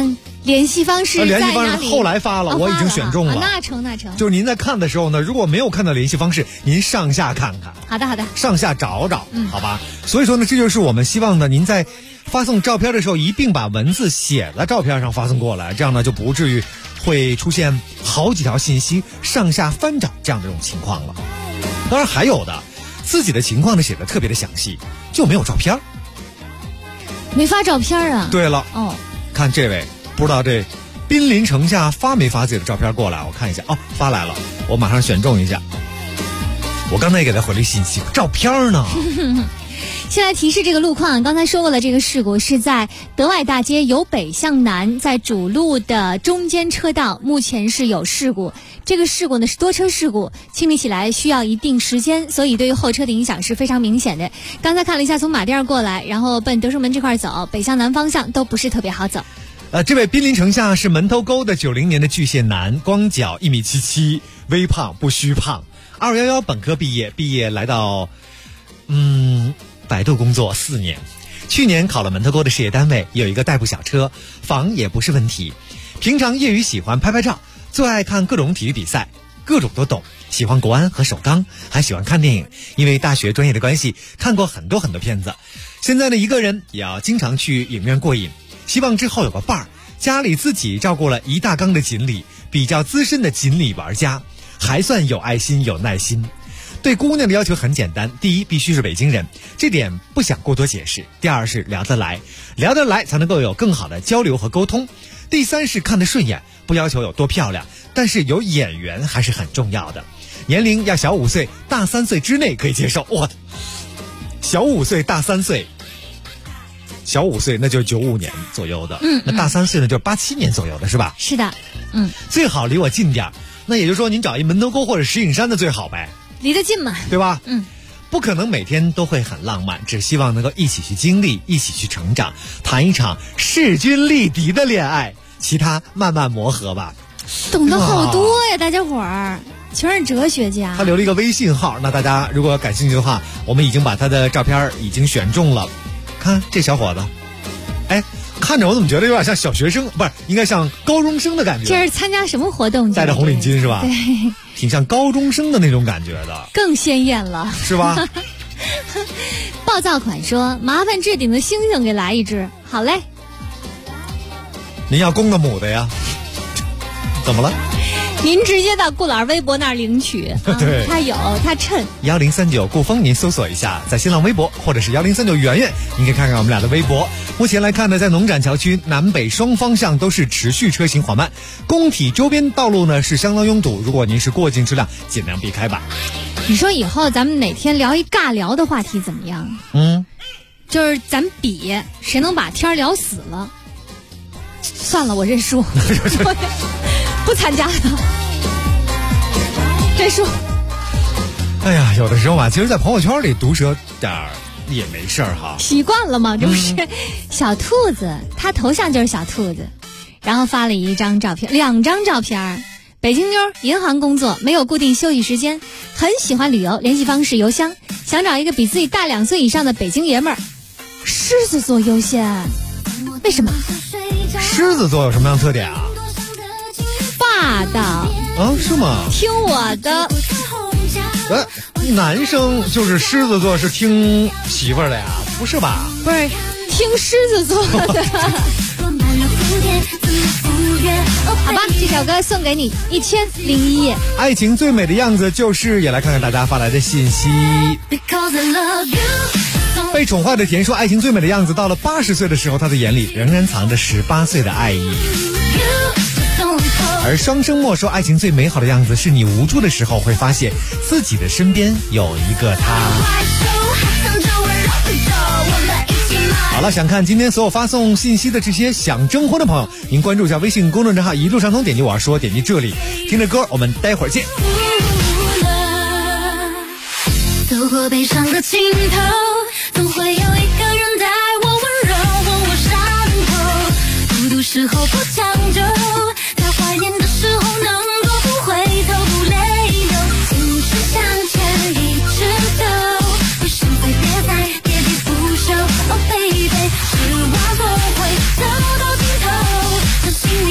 联系方式在哪里？ 后来发了，我已经选中了。 那成。 就是您在看的时候呢，如果没有看到联系方式，您上下看看。 好的。 上下找，好吧。所以说呢，这就是我们希望呢，您在发送照片的时候，一并把文字写在照片上发送过来，这样呢就不至于会出现好几条信息上下翻找这样的这种情况了。当然还有的，自己的情况呢写的特别的详细，就没有照片， 没发照片啊。 对了，看这位，不知道这濒临城下发没发自己的照片过来？我看一下，发来了，我马上选中一下。我刚才也给他回了信息，照片呢？ 先来提示这个路况，刚才说过了，这个事故是在德外大街由北向南，在主路的中间车道，目前是有事故。这个事故呢是多车事故，清理起来需要一定时间，所以对于后车的影响是非常明显的。刚才看了一下，从马甸过来，然后奔德胜门这块走，北向南方向都不是特别好走。 这位濒临城下是门头沟的90年的巨蟹男，光脚1.77米，微胖不虚胖，211本科毕业来到百度工作4年，去年考了门头沟的事业单位，有一个代步小车，房也不是问题。平常业余喜欢拍照，最爱看各种体育比赛，各种都懂，喜欢国安和首钢，还喜欢看电影，因为大学专业的关系，看过很多片子。现在呢，一个人也要经常去影院过瘾，希望之后有个伴儿。家里自己照顾了一大缸的锦鲤，比较资深的锦鲤玩家，还算有爱心有耐心。对姑娘的要求很简单，第一必须是北京人，这点不想过多解释。第二是聊得来才能够有更好的交流和沟通。第三是看得顺眼，不要求有多漂亮，但是有眼缘还是很重要的。年龄要小5岁，大3岁之内可以接受。哇，小5岁大3岁，小5岁那就是95年左右的，那大3岁呢就是87年左右的，是吧？ 是的， 最好离我近点，那也就是说您找一门头沟或者石景山的最好呗。 离得近嘛， 对吧？不可能每天都会很浪漫，只希望能够一起去经历，一起去成长，谈一场势均力敌的恋爱，其他慢慢磨合吧。 懂得好多呀，大家伙儿全是哲学家。 他留了一个微信号，那大家如果感兴趣的话，我们已经把他的照片已经选中了。看这小伙子，看着我怎么觉得有点像小学生，不是，应该像高中生的感觉。 这是参加什么活动？ 戴着红领巾是吧？ 对， 挺像高中生的那种感觉的， 更鲜艳了， 是吧？ 暴躁款说：“麻烦置顶的星星给来一只。”好嘞。 您要公的母的呀？怎么了？ 您直接到顾老师微博那儿领取。 对， 他有，他趁 1039顾风，您搜索一下，在新浪微博或者是1039圆圆，您可以看看我们俩的微博。目前来看呢，在农展桥区南北双方向都是持续车行缓慢，工体周边道路呢是相当拥堵，如果您是过境车辆，尽量避开吧。 你说以后咱们哪天聊一尬聊的话题怎么样？就是咱比谁能把天聊死了。算了，我认输，不参加了，认输。 哎呀，有的时候啊，其实在朋友圈里毒舌点儿也没事儿哈， 习惯了嘛，这不是？小兔子，他头像就是小兔子，然后发了2张照片。北京妞，银行工作，没有固定休息时间，很喜欢旅游，联系方式邮箱，想找一个比自己大2岁以上的北京爷们儿。狮子座优先，为什么？ 狮子座有什么样的特点啊？ 霸道。 是吗？ 听我的。 男生就是狮子座是听媳妇儿的呀？不是吧？ 不是，听狮子座的。好吧，这首歌送给你1001夜。 爱情最美的样子就是，也来看看大家发来的信息。被宠坏的田说，爱情最美的样子到了80岁的时候，他的眼里仍然藏着18岁的爱意。而双生墨说，爱情最美好的样子是你无助的时候会发现自己的身边有一个他。好了，想看今天所有发送信息的这些想征婚的朋友，您关注一下微信公众账号一路上通，点击我要说，点击这里听着歌，我们待会儿见。 走过悲伤的尽头，总会有一个人带我温柔，吻我伤口。孤独时候不强求，在怀念的时候能够不回头不泪流，继续向前一直走，为是非别再喋喋不休。Oh baby， 失望总会走到尽头，相信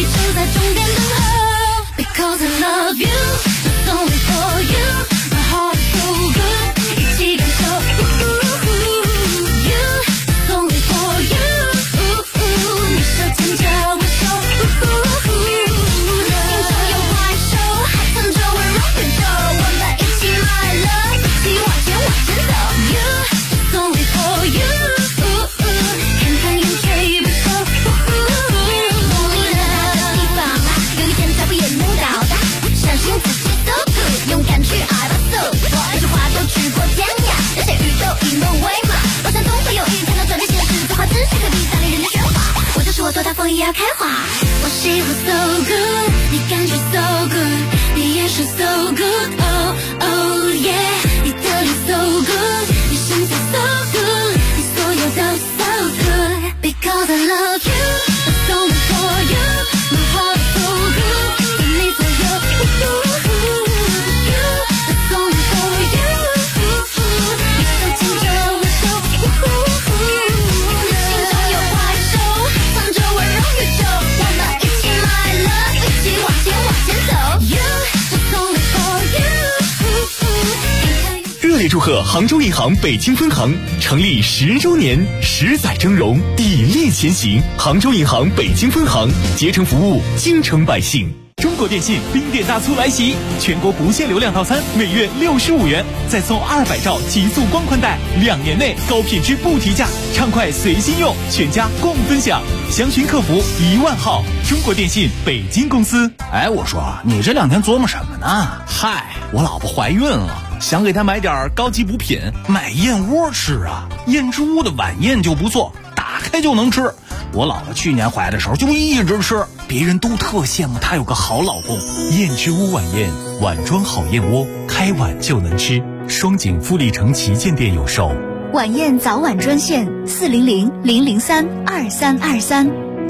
要开花。我喜欢 so good， 你感觉 so good， 你眼神 so good，oh oh yeah， 你的脸 so good， 你身材 so good， 你所有都 so good。Because I love you, it's only for you, my heart is so good， 在你左右。You，it's only for you， 你手牵着我手，你心中有怪兽，藏着温柔宇宙，我们一起 my love， 一起往前走。You，it's only for you。 热烈祝贺杭州银行北京分行成立10周年，10载峥嵘，砥砺前行。杭州银行北京分行竭诚服务京城百姓。中国电信冰点大促来袭，全国不限流量套餐每月65元，再送200兆极速光宽带，2年内高品质不提价，畅快随心用，全家共分享。详询客服10000号。中国电信北京公司。 哎，我说你这2天琢磨什么呢？嗨，我老婆怀孕了，想给她买点高级补品，买燕窝吃啊。燕之屋的晚宴就不错，打开就能吃。我姥姥去年怀的时候就一直吃，别人都特羡慕她有个好老公。 燕之屋晚宴，碗装好燕窝，开碗就能吃。双井富力城旗舰店有售。 晚宴早晚专线400-003-2323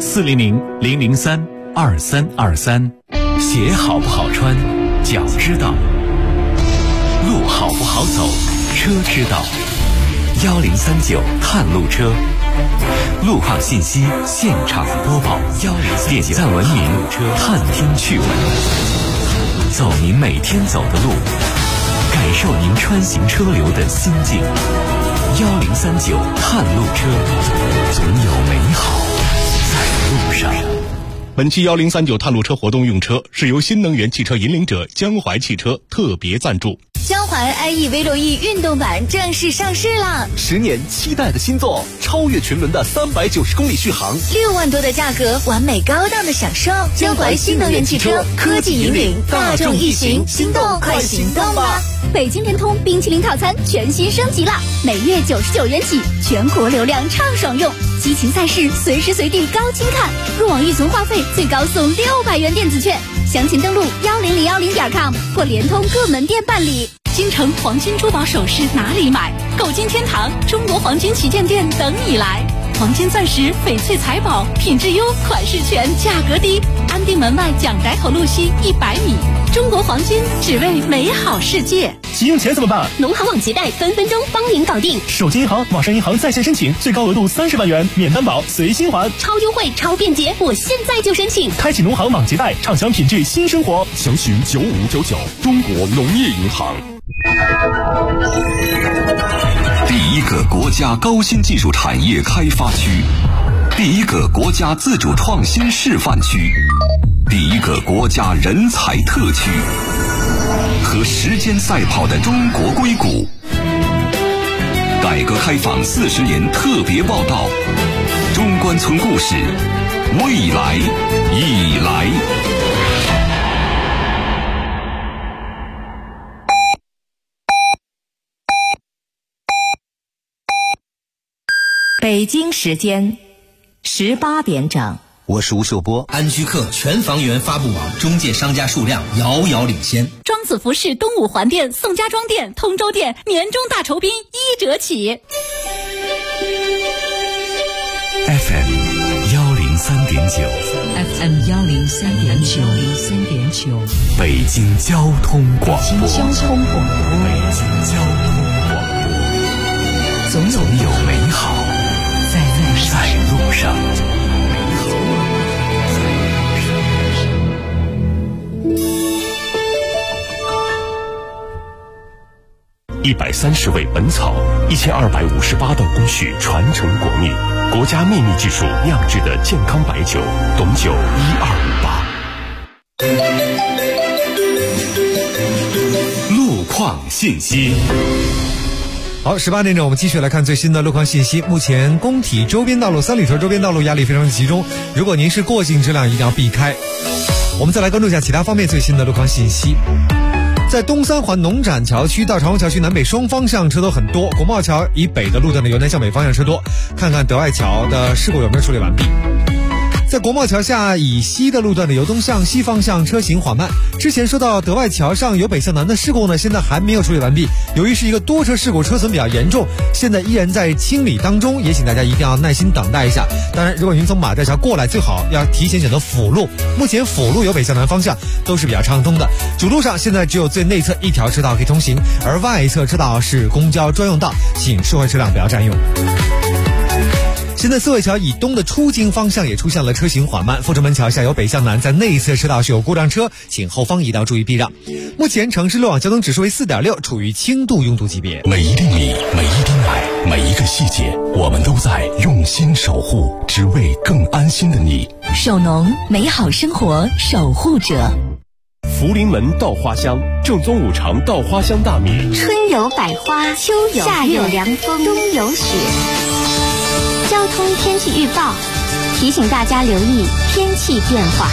400-003-2323。鞋好不好穿，脚知道；路好不好走，车知道。1039探路车，路况信息现场播报。点赞文明探听趣闻，走您每天走的路，感受您穿行车流的心境。1039探路车，总有美好在路上。 本期1039探路车活动用车是由新能源汽车引领者江淮汽车特别赞助。 江淮 IE V6E 运动版正式上市啦 ！10年期待的新作，超越群伦的390公里续航 ，6万多的价格，完美高档的享受。江淮新能源汽车，科技引领大众易行，心动快行动吧！ 北京联通冰淇淋套餐全新升级了，每月99元起，全国流量畅爽用，激情赛事随时随地高清看，入网预存话费最高送600元电子券，详情登录10010.com 或联通各门店办理。 京城黄金珠宝首饰哪里买？购金天堂中国黄金旗舰店等你来。黄金钻石、翡翠财宝，品质优，款式全，价格低。安定门外蒋宅口路西100米。中国黄金，只为美好世界。 急用钱怎么办？ 农行网结贷分分钟帮您搞定。 手机银行、网上银行在线申请，最高额度30万元，免担保，随心还， 超优惠，超便捷，我现在就申请。 开启农行网结贷，畅享品质新生活。 详询9599，中国农业银行。 第一个国家高新技术产业开发区，第一个国家自主创新示范区，第一个国家人才特区，和时间赛跑的中国硅谷。改革开放40年特别报道，中关村故事，未来已来。 北京时间18点整。 我是吴秀波。安居客全房源发布网中介商家数量遥遥领先。 庄子服饰东五环店、宋家庄店、通州店年终大酬宾1折起。 FM 103.9 FM 103.9 北京交通广播。 北京交通广播。 总有美好在路上。 130味本草，1258道工序传承国秘，国家秘密技术酿制的健康白酒，董酒1258。 路况信息。 好，18点整，我们继续来看最新的路况信息。目前工体周边道路、三里屯周边道路压力非常集中，如果您是过境车辆，一定要避开。我们再来关注一下其他方面最新的路况信息。在东三环农展桥区到长虹桥区南北双方向车都很多，国贸桥以北的路段呢由南向北方向车多，看看德爱桥的事故有没有处理完毕。 在国贸桥下以西的路段的由东向西方向车行缓慢。之前说到德外桥上由北向南的事故呢，现在还没有处理完毕，由于是一个多车事故，车损比较严重，现在依然在清理当中，也请大家一定要耐心等待一下。当然，如果您从马寨桥过来，最好要提前选择辅路，目前辅路由北向南方向都是比较畅通的，主路上现在只有最内侧一条车道可以通行，而外侧车道是公交专用道，请社会车辆不要占用。现在四惠桥以东的出京方向也出现了车行缓慢，阜成门桥下由北向南在内侧车道是有故障车，请后方一道注意避让。目前城市路网交通指数为 4.6， 处于轻度拥堵级别。 每一厘米，每一丁买，每一个细节，我们都在用心守护，只为更安心的你。 首农，美好生活守护者。 福临门稻花香，正宗五常稻花香大米。 春有百花，秋有夏有凉风，冬有雪。交通天气预报提醒大家留意天气变化。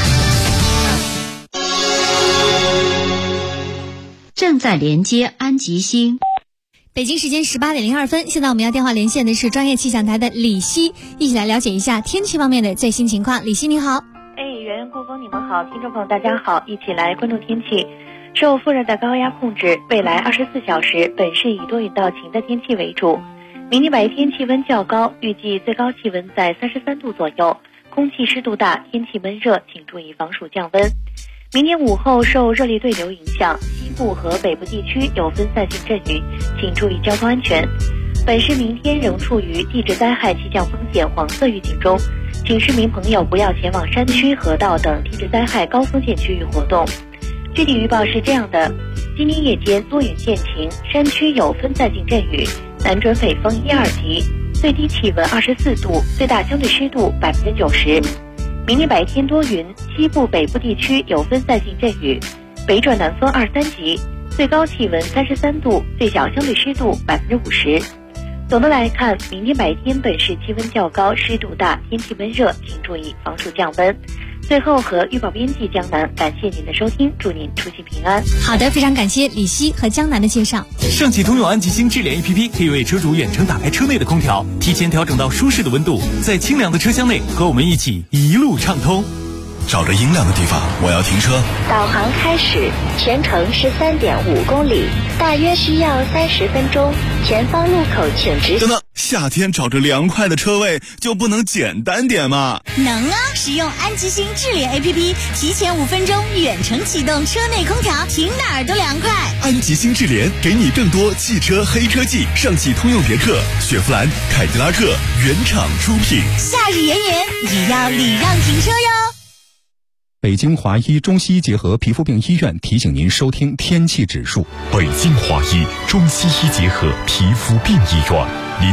正在连接安吉星。 北京时间18:02，现在我们要电话连线的是专业气象台的李希，一起来了解一下天气方面的最新情况。李希你好。 圆圆过风你们好，听众朋友大家好，一起来关注天气。受副热带高压控制，未来24小时本市以多云到晴的天气为主。明天白天气温较高，预计最高气温在33度左右，空气湿度大，天气闷热，请注意防暑降温。明天午后受热力对流影响，西部和北部地区有分散性阵雨，请注意交通安全。本市明天仍处于地质灾害气象风险黄色预警中，请市民朋友不要前往山区、河道等地质灾害高风险区域活动。具体预报是这样的：今天夜间多云见晴，山区有分散性阵雨，南转北风1、2级，最低气温24度，最大相对湿度90%。明天白天多云，西部北部地区有分散性阵雨，北转南风2、3级，最高气温33度，最小相对湿度50%。总的来看，明天白天本市气温较高，湿度大，天气闷热，请注意防暑降温。最后和预报编辑江南感谢您的收听，祝您出行平安。 好的，非常感谢李希和江南的介绍。 上汽通用安吉星智联 APP 可以为车主远程打开车内的空调，提前调整到舒适的温度，在清凉的车厢内和我们一起一路畅通。 找着阴凉的地方，我要停车。 导航开始，全程13.5公里，大约需要30分钟。前方路口请直行。 等等，夏天找着凉快的车位就不能简单点吗？ 能啊！使用安吉星智联 APP， 提前5分钟远程启动车内空调，停哪儿都凉快。 安吉星智联给你更多汽车黑科技，上汽通用别克、雪佛兰、凯迪拉克原厂出品。 夏日炎炎也要礼让停车哟。 北京华医中西医结合皮肤病医院提醒您收听天气指数。 北京华医中西医结合皮肤病医院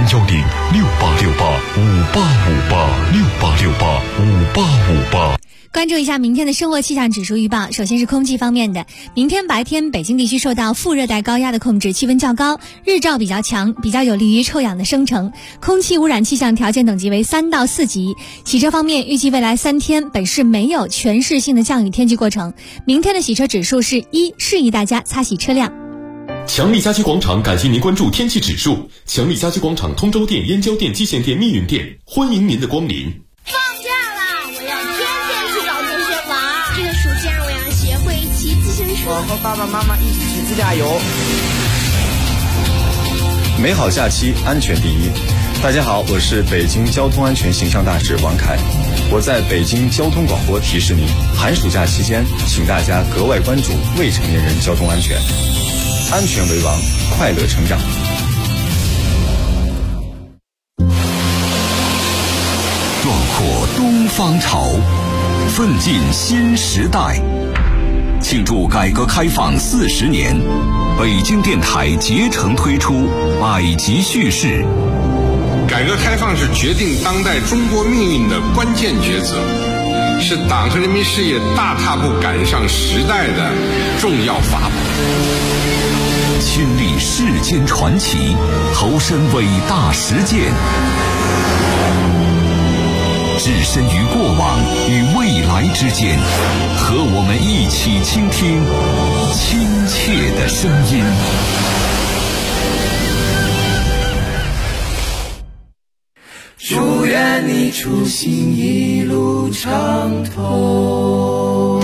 ，010-6868-5858，6858-5858。 关注一下明天的生活气象指数预报。首先是空气方面的，明天白天北京地区受到副热带高压的控制，气温较高，日照比较强，比较有利于臭氧的生成，空气污染气象条件等级为3到4级。洗车方面，预计未来3天本市没有全市性的降雨天气过程，明天的洗车指数是1，示意大家擦洗车辆。 强力家居广场感谢您关注天气指数。强力家居广场通州店、燕郊店、蓟县店、密云店，欢迎您的光临。 放假啦，我要天天去找同学玩。这个暑假我要学会骑自行车。 我和爸爸妈妈一起去自驾游。 美好假期，安全第一。大家好，我是北京交通安全形象大使王凯。我在北京交通广播提示您，寒暑假期间，请大家格外关注未成年人交通安全。安全为王，快乐成长。 壮阔东方潮，奋进新时代。庆祝改革开放40年，北京电台竭诚推出百集叙事。 改革开放是决定当代中国命运的关键抉择，是党和人民事业大踏步赶上时代的重要法宝。 亲历世间传奇，投身伟大实践，置身于过往与未来之间，和我们一起倾听亲切的声音。 祝愿愿你初心一路畅通。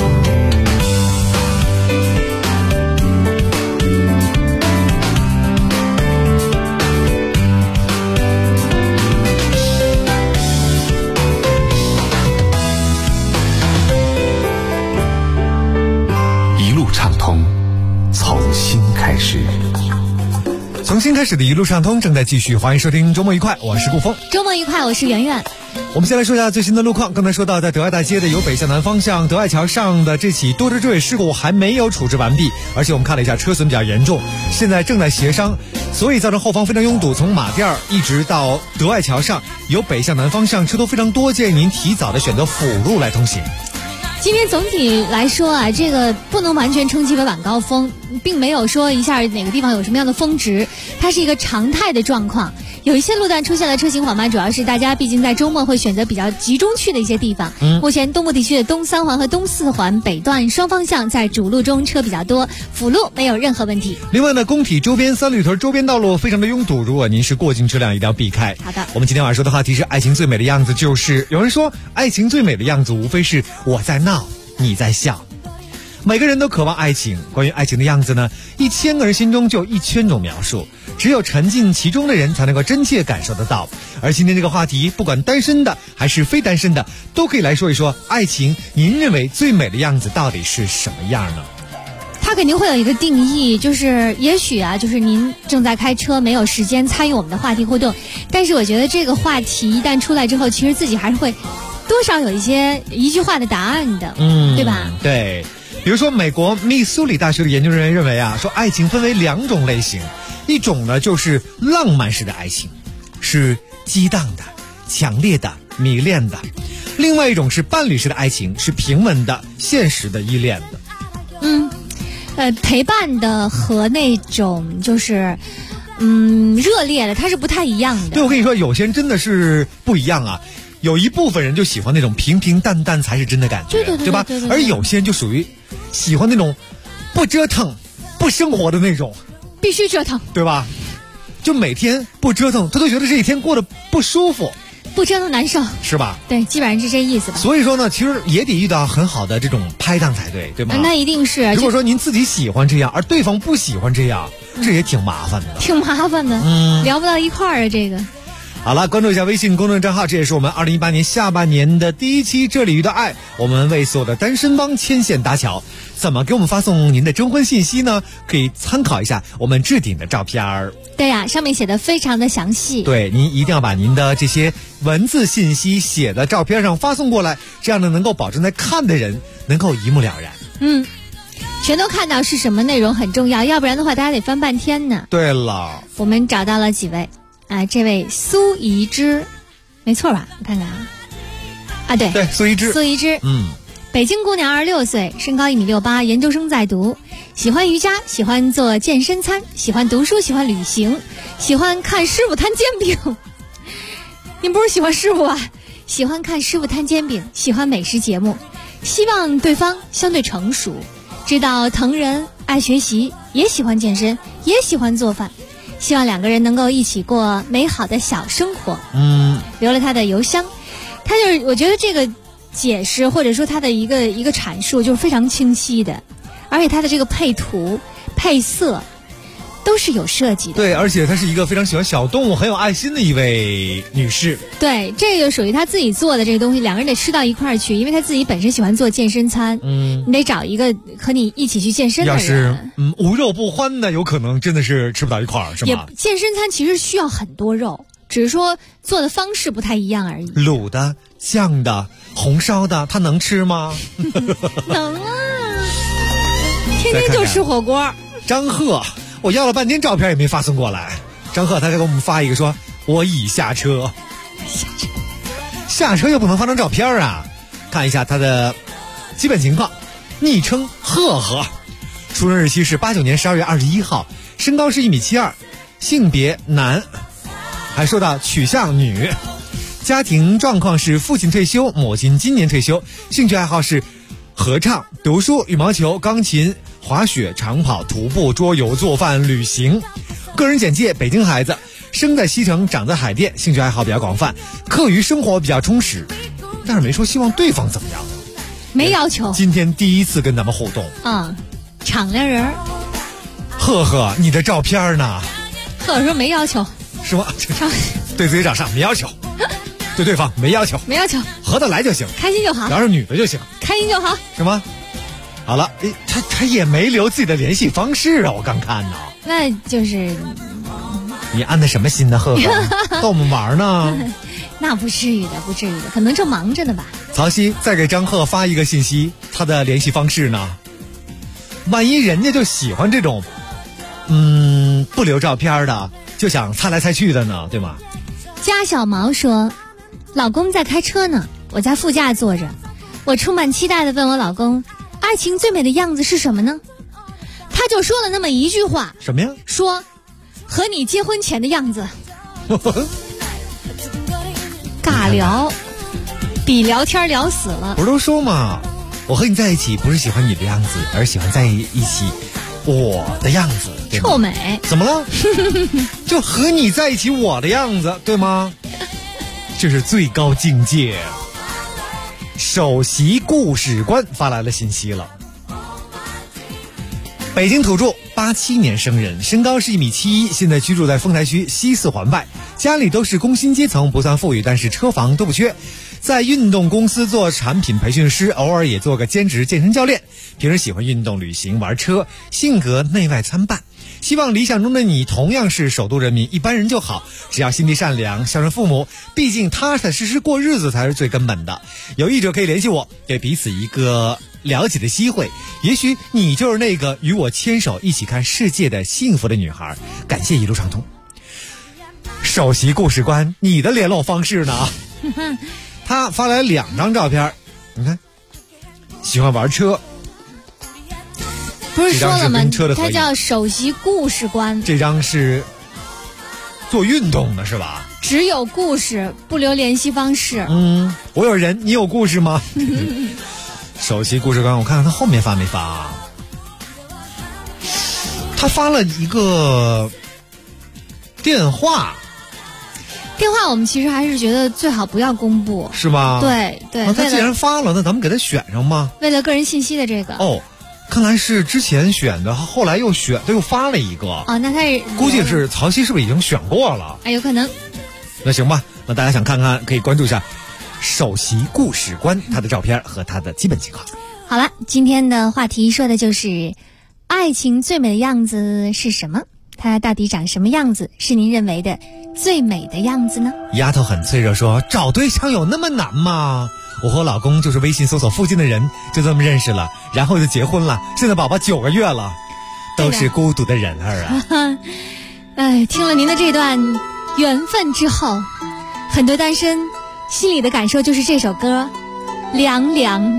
一路畅通，从新开始。 从新开始的一路畅通正在继续，欢迎收听周末愉快，我是顾峰。 周末愉快，我是圆圆。 我们先来说一下最新的路况。刚才说到，在德爱大街的由北向南方向德爱桥上的这起多车追尾事故还没有处置完毕，而且我们看了一下车损比较严重，现在正在协商，所以造成后方非常拥堵，从马甸一直到德爱桥上由北向南方向车都非常多，建议您提早的选择辅路来通行。 今天总体来说啊，这个不能完全称其为晚高峰，并没有说一下哪个地方有什么样的峰值，它是一个常态的状况。有一些路段出现了车行缓慢，主要是大家毕竟在周末会选择比较集中去的一些地方。目前东部地区的东三环和东四环北段双方向在主路中车比较多，辅路没有任何问题。 另外呢，工体周边、三里屯周边道路非常的拥堵，如果您是过境车辆一定要避开。 好的， 我们今天晚上说的话题是爱情最美的样子，就是有人说爱情最美的样子无非是我在闹你在笑。每个人都渴望爱情，关于爱情的样子呢，1000个人心中就有1000种描述，只有沉浸其中的人才能够真切感受得到。而今天这个话题，不管单身的还是非单身的，都可以来说一说爱情，您认为最美的样子到底是什么样呢？ 它肯定会有一个定义，就是也许啊，就是您正在开车，没有时间参与我们的话题互动，但是我觉得这个话题一旦出来之后，其实自己还是会多少有一句话的答案的，对吧？ 对。比如说美国密苏里大学的研究人员认为啊，说爱情分为2种类型，一种呢就是浪漫式的爱情，是激荡的、强烈的、迷恋的；另外一种是伴侣式的爱情，是平稳的、现实的、依恋的。陪伴的和那种就是热烈的，它是不太一样的。 对，我跟你说，有些人真的是不一样啊。有一部分人就喜欢那种平平淡淡才是真的感觉，对吧？而有些人就属于喜欢那种不折腾、不生活的那种， 必须折腾， 对吧？就每天不折腾，他都觉得这一天过得不舒服， 不折腾难受， 是吧？ 对，基本上是这意思吧。 所以说呢，其实也得遇到很好的这种拍档才对，对吗？ 那一定是。 如果说您自己喜欢这样，而对方不喜欢这样，这也挺麻烦的。 挺麻烦的，聊不到一块儿啊，这个。 好了，关注一下微信公众账号，这也是我们2018年下半年的第一期这里遇到爱，我们为所有的单身帮牵线搭桥。怎么给我们发送您的征婚信息呢？可以参考一下我们置顶的照片。 对呀，上面写的非常的详细。 对，您一定要把您的这些文字信息写在照片上发送过来，这样呢能够保证在看的人能够一目了然。 全都看到是什么内容很重要，要不然的话大家得翻半天呢。 对了， 我们找到了几位。这位苏怡之，没错吧？我看看啊，对， 苏怡之， 北京姑娘，26岁，身高1.68米，研究生在读，喜欢瑜伽，喜欢做健身餐，喜欢读书，喜欢旅行，喜欢看师傅摊煎饼。您不是喜欢师傅啊？喜欢看师傅摊煎饼，喜欢美食节目，希望对方相对成熟，知道疼人，爱学习，也喜欢健身，也喜欢做饭。希望2个人能够一起过美好的小生活。留了他的邮箱，他就是我觉得这个解释或者说他的一个阐述就是非常清晰的，而且他的这个配图、配色都是有设计的。 对，而且她是一个非常喜欢小动物、很有爱心的一位女士。 对，这个属于她自己做的这个东西，2个人得吃到一块儿去，因为她自己本身喜欢做健身餐。你得找一个和你一起去健身的人。 要是无肉不欢的，有可能真的是吃不到一块儿，是吗？ 健身餐其实需要很多肉，只是说做的方式不太一样而已。 卤的、酱的、红烧的，他能吃吗？ 能啊，天天就吃火锅。 张贺，我要了半天照片也没发送过来。张贺他给我们发一个说，我已下车。下车又不能发张照片啊？看一下他的基本情况，昵称赫赫，出生日期是89年12月21号，身高是1.72米，性别男，还说到取向女，家庭状况是父亲退休，母亲今年退休，兴趣爱好是合唱、读书、羽毛球、钢琴、滑雪、长跑、徒步、桌游、做饭、旅行。个人简介：北京孩子， 生在西城，长在海淀，兴趣爱好比较广泛，课余生活比较充实，但是没说希望对方怎么样， 没要求。 今天第一次跟咱们互动， 敞亮人。 赫赫，你的照片呢？ 赫赫说没要求， 是吗？对自己长相没要求，对对方没要求， 没要求， 合得来就行， 开心就好， 要是女的就行， 开心就好， 是吗？好了，他也没留自己的联系方式啊，我刚看呢。 那就是你安的什么心呢，赫赫？逗我们玩呢？ 那不至于的，不至于的，可能正忙着呢吧。 曹曦再给张赫发一个信息，他的联系方式呢？万一人家就喜欢这种，不留照片的，就想猜来猜去的呢，对吗？ 家小毛说，老公在开车呢，我在副驾坐着，我充满期待地问我老公，爱情最美的样子是什么呢？他就说了那么一句话。 什么呀？ 说和你结婚前的样子。尬聊，比聊天聊死了。 不是都说嘛，我和你在一起不是喜欢你的样子，而喜欢在一起我的样子，对吗？ 臭美。 怎么了？就和你在一起我的样子，对吗？这是最高境界。首席故事官发来了信息了。北京土著，87年生人，身高是1.71米，现在居住在丰台区西四环外，家里都是工薪阶层，不算富裕，但是车房都不缺。在运动公司做产品培训师，偶尔也做个兼职健身教练。平时喜欢运动、旅行、玩车，性格内外参半。希望理想中的你同样是首都人民，一般人就好，只要心地善良，孝顺父母，毕竟踏踏实实过日子才是最根本的。有意者可以联系我，给彼此一个了解的机会，也许你就是那个与我牵手一起看世界的幸福的女孩。感谢一路畅通。首席故事官，你的联络方式呢？他发来2张照片，你看，喜欢玩车。 不是说了吗？他叫首席故事官。 这张是做运动的是吧？ 只有故事，不留联系方式。 我有人，你有故事吗？首席故事官，我看看他后面发没发啊？他发了一个电话。 电话我们其实还是觉得最好不要公布， 是吗？ 对对。 他既然发了，那咱们给他选上吗？ 为了个人信息的这个。 看来是之前选的，后来又发了一个。 那他是估计是曹曦是不是已经选过了？ 有可能。 那行吧，那大家想看看可以关注一下首席故事官他的照片和他的基本情况。 好了，今天的话题说的就是爱情最美的样子是什么？它到底长什么样子是您认为的最美的样子呢？ 丫头很脆弱说，找对象有那么难吗？我和我老公就是微信搜索附近的人，就这么认识了，然后就结婚了，现在宝宝9个月了，都是孤独的人儿啊。听了您的这段缘分之后，很多单身心里的感受就是这首歌凉凉。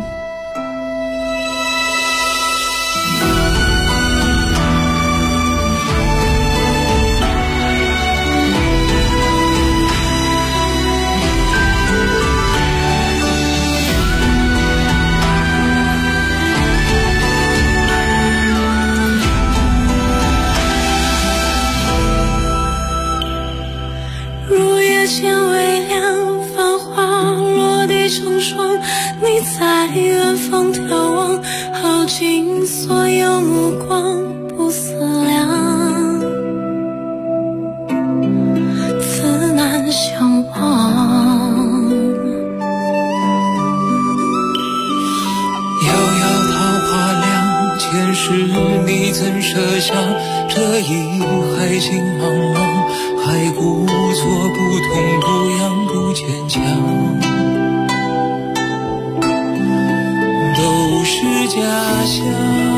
见微凉，繁华落地成霜，你在远方眺望，耗尽所有目光，不思量，自难相忘。 遥遥桃花凉，前世你怎设想，这一海情茫茫，还故作不痛不痒不坚强，都是假象。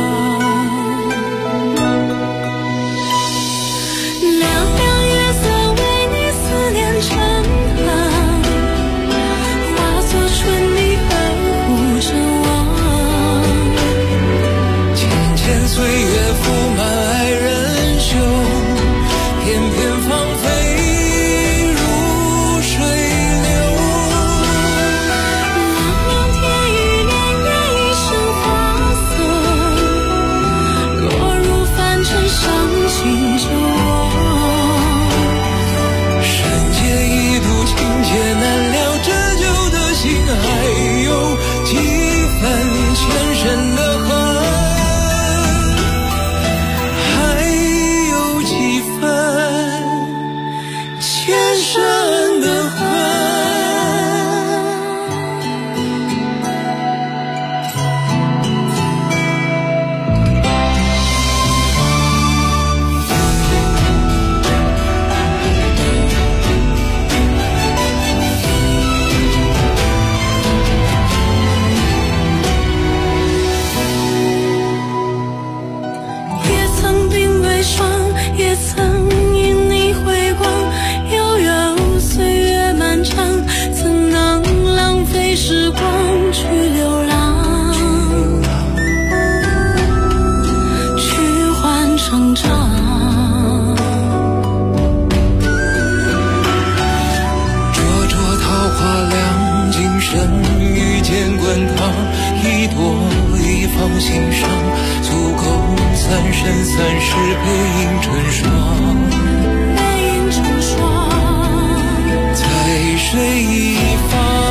岁月覆满爱人袖，偏偏芳菲如水流。 生遇见滚烫，一朵一放心上，足够30背影成双，在水一方。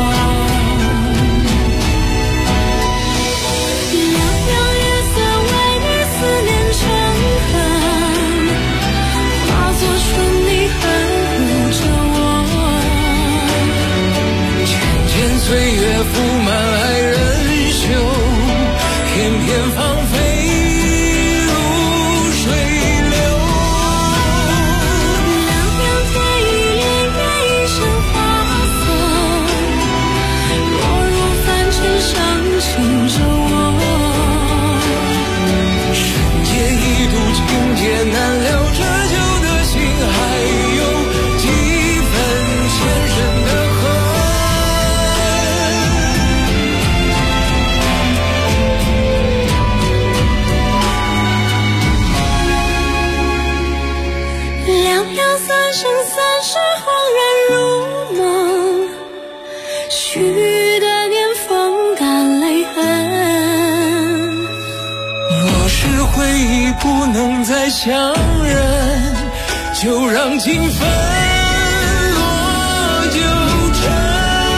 岁月覆满爱人袖，片片芳菲如水流。 凉凉飞雨潋滟一身花色，落入凡尘伤心着我。 深夜一度情劫难了，这旧的心还有几分前生的恨。 生三世恍然如梦，许的年风干泪痕。 若是回忆不能再相认，就让情分落九尘。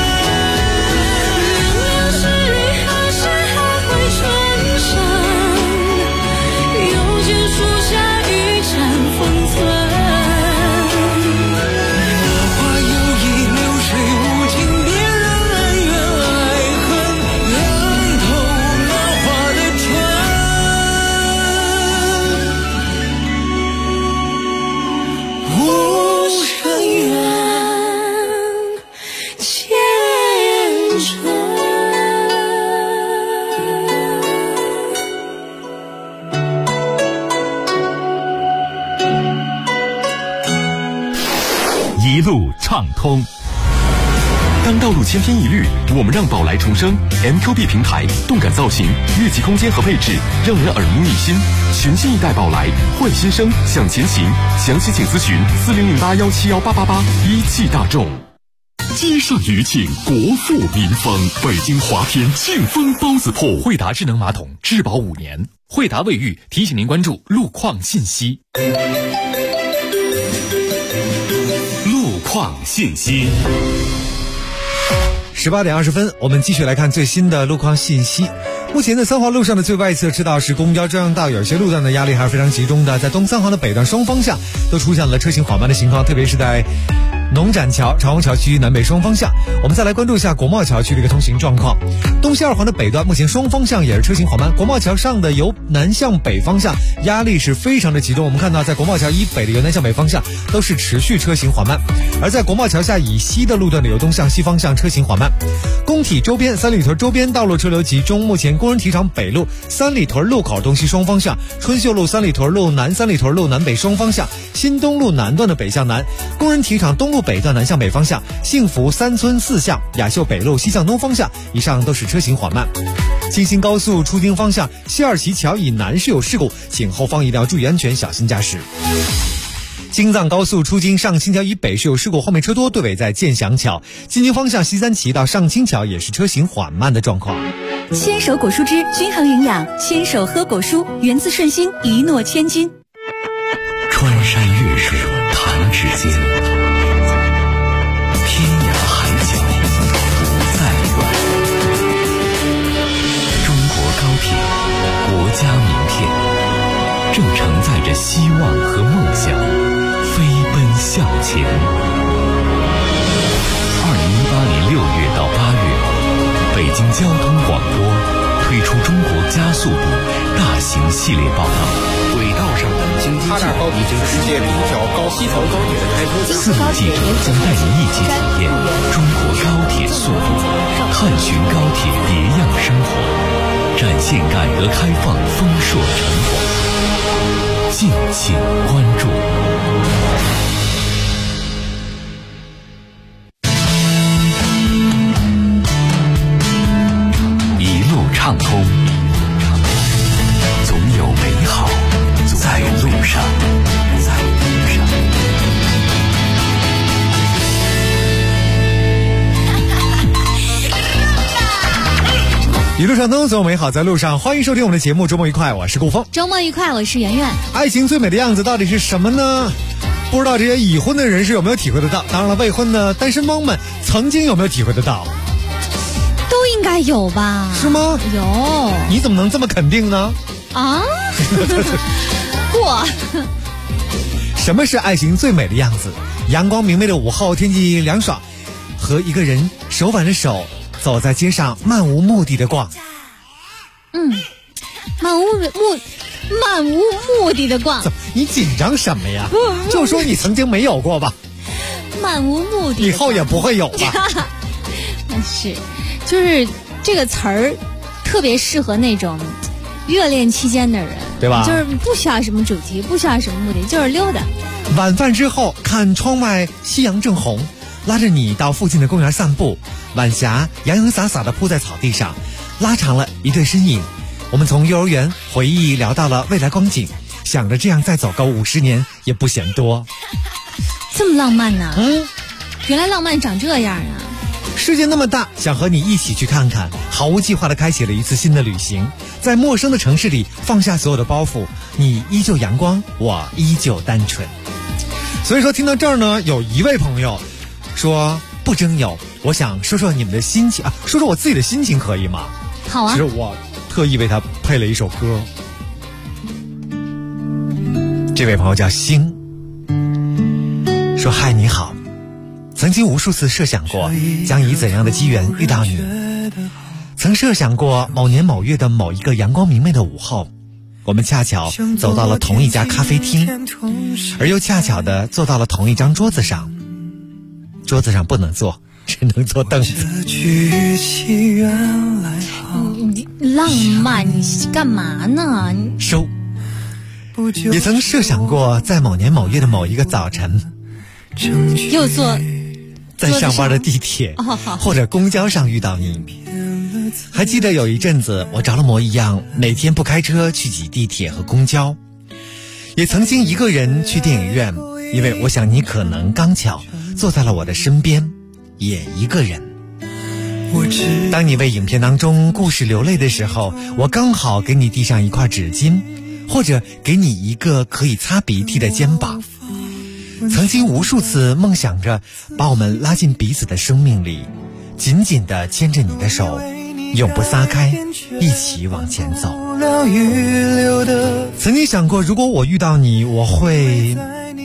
凉凉是雨，何时还会春生？又见树下一盏风存。 一路畅通。当道路千篇一律，我们让宝来重生。MQB 平台，动感造型，越级空间和配置，让人耳目一新。全新一代宝来，换新生，向前行。详细请咨询4008171888。一汽大众。积善余庆，国富民丰。北京华天庆丰包子铺， 惠达智能马桶质保5年。惠达卫浴提醒您关注路况信息。 路况信息。 18点20分，我们继续来看最新的路况信息。目前的三环路上的最外侧车道是公交专用道，有些路段的压力还是非常集中的。在东三环的北段双方向都出现了车行缓慢的情况，特别是在农展桥、长虹桥区南北双方向。我们再来关注一下国贸桥区的一个通行状况。东西二环的北段目前双方向也是车行缓慢，国贸桥上的由南向北方向压力是非常的集中。我们看到在国贸桥以北的由南向北方向都是持续车行缓慢，而在国贸桥下以西的路段的由东向西方向车行缓慢。工体周边、三里屯周边道路车流集中，目前工人体厂北路、三里屯路口东西双方向、春秀路、三里屯路南、三里屯路南北双方向、新东路南段的北向南、工人体厂东路北段南向北方向、幸福三村四巷、雅秀北路西向东方向，以上都是车行缓慢。京新高速出京方向西二旗桥以南是有事故，请后方一定要注意安全，小心驾驶。京藏高速出京上清桥以北是有事故，后面车多，队尾在建祥桥。进京方向西三旗到上清桥也是车行缓慢的状况。 牵手果蔬汁均衡营养，牵手喝果蔬，源自顺心，一诺千金。 穿山越水弹指间，天涯海角不再远。中国高铁，国家名片，正承载着希望和梦想，飞奔向前。2018年6月到8月，北京交通广播推出中国加速度大型系列报道。轨道上的京津冀已经是世界第一条西条高铁的开通。4路记者将带您一起体验中国高铁速度，探寻高铁别样生活，展现改革开放丰硕成果。敬请关注。一路畅通，总有美好在路上。 一路上都总有美好在路上，欢迎收听我们的节目，周末愉快，我是顾峰。 周末愉快，我是圆圆。 爱情最美的样子到底是什么呢？不知道这些已婚的人士有没有体会得到，当然了，未婚的单身汪们曾经有没有体会得到？ 都应该有吧？ 是吗？ 有。 你怎么能这么肯定呢？ 啊？过。 什么是爱情最美的样子？阳光明媚的午后，天气凉爽，和一个人手挽着手走在街上，漫无目的的逛。 漫无目的的逛。 你紧张什么呀？就说你曾经没有过吧。 漫无目的， 以后也不会有吧？ 是，就是这个词儿特别适合那种热恋期间的人， 对吧？ 就是不需要什么主题，不需要什么目的，就是溜达。 晚饭之后，看窗外夕阳正红，拉着你到附近的公园散步，晚霞洋洋洒洒地铺在草地上，拉长了一对身影。我们从幼儿园回忆聊到了未来光景，想着这样再走个50年也不嫌多。 这么浪漫呢？原来浪漫长这样啊！ 世界那么大，想和你一起去看看。毫无计划地开启了一次新的旅行，在陌生的城市里放下所有的包袱，你依旧阳光，我依旧单纯。所以说听到这儿呢，有一位朋友说不征友，我想说说你们的心情啊，说说我自己的心情可以吗？ 好啊。 其实我特意为他配了一首歌，这位朋友叫星，说嗨你好，曾经无数次设想过将以怎样的机缘遇到你，曾设想过某年某月的某一个阳光明媚的午后，我们恰巧走到了同一家咖啡厅，而又恰巧地坐到了同一张桌子上，桌子上不能坐，只能坐凳子。 浪漫，你干嘛呢？ 收。也曾设想过在某年某月的某一个早晨， 又坐在上班的地铁或者公交上遇到你。还记得有一阵子我着了魔一样，每天不开车去挤地铁和公交。也曾经一个人去电影院，因为我想你可能刚巧坐在了我的身边，也一个人。当你为影片当中故事流泪的时候，我刚好给你递上一块纸巾，或者给你一个可以擦鼻涕的肩膀。曾经无数次梦想着把我们拉进彼此的生命里，紧紧地牵着你的手，永不撒开，一起往前走。曾经想过，如果我遇到你，我会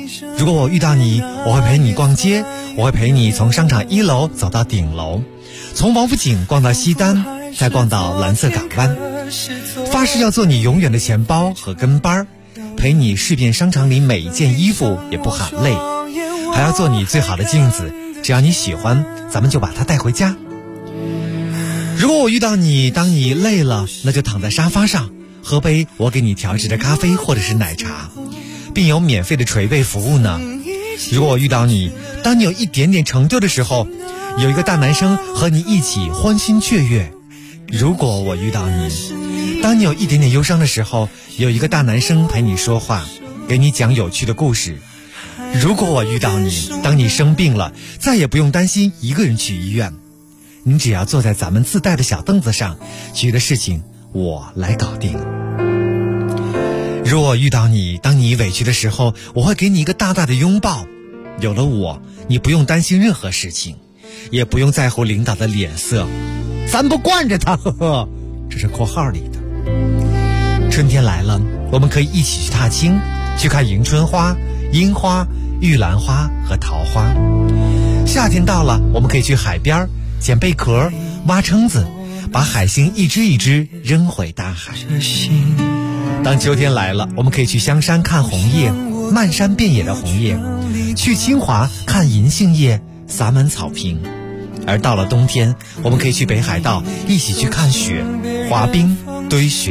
陪你逛街，我会陪你从商场1楼走到顶楼，从王府井逛到西单，再逛到蓝色港湾。发誓要做你永远的钱包和跟班，陪你试遍商场里每一件衣服也不喊累，还要做你最好的镜子，只要你喜欢，咱们就把它带回家。如果我遇到你，当你累了，那就躺在沙发上，喝杯我给你调制的咖啡或者是奶茶，并有免费的捶背服务呢。如果我遇到你，当你有一点点成就的时候，有一个大男生和你一起欢欣雀跃。如果我遇到你，当你有一点点忧伤的时候，有一个大男生陪你说话，给你讲有趣的故事。如果我遇到你，当你生病了，再也不用担心一个人去医院，你只要坐在咱们自带的小凳子上，其余的事情我来搞定。如果我遇到你，当你委屈的时候，我会给你一个大大的拥抱。有了我，你不用担心任何事情，也不用在乎领导的脸色，咱不惯着他，呵呵，这是括号里的。春天来了，我们可以一起去踏青，去看迎春花、樱花、玉兰花和桃花。夏天到了，我们可以去海边捡贝壳、挖蛏子，把海星一只一只扔回大海。当秋天来了，我们可以去香山看红叶，漫山遍野的红叶，去清华看银杏叶洒满草坪。而到了冬天，我们可以去北海道一起去看雪、滑冰、堆雪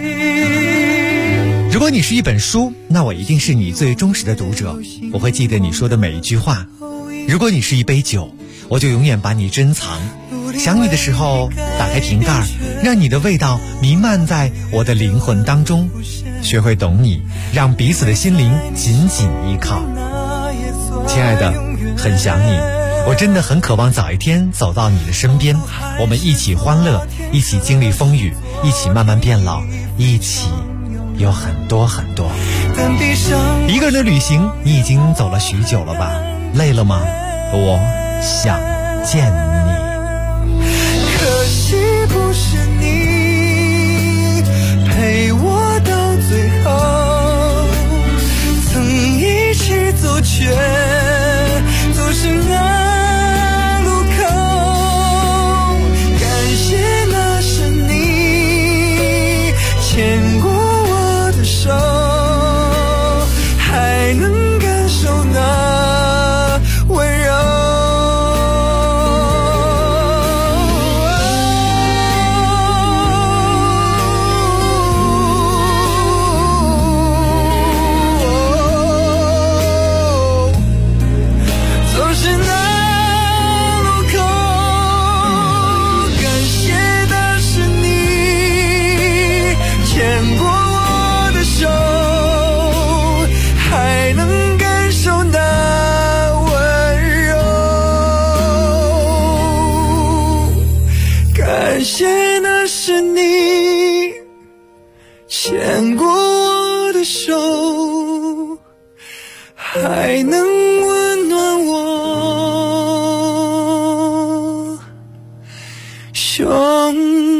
人。如果你是一本书，那我一定是你最忠实的读者，我会记得你说的每一句话。如果你是一杯酒，我就永远把你珍藏，想你的时候打开瓶盖，让你的味道弥漫在我的灵魂当中，学会懂你，让彼此的心灵紧紧依靠。亲爱的，很想你， 我真的很渴望早一天走到你的身边，我们一起欢乐，一起经历风雨，一起慢慢变老，一起有很多很多。一个人的旅行，你已经走了许久了吧？累了吗？我想见你。 可惜不是你陪我到最后，曾一起走却走失那路口，感谢那是你牵过我的手，还能感受那温柔。感谢那是你牵过我的手，还能温暖我胸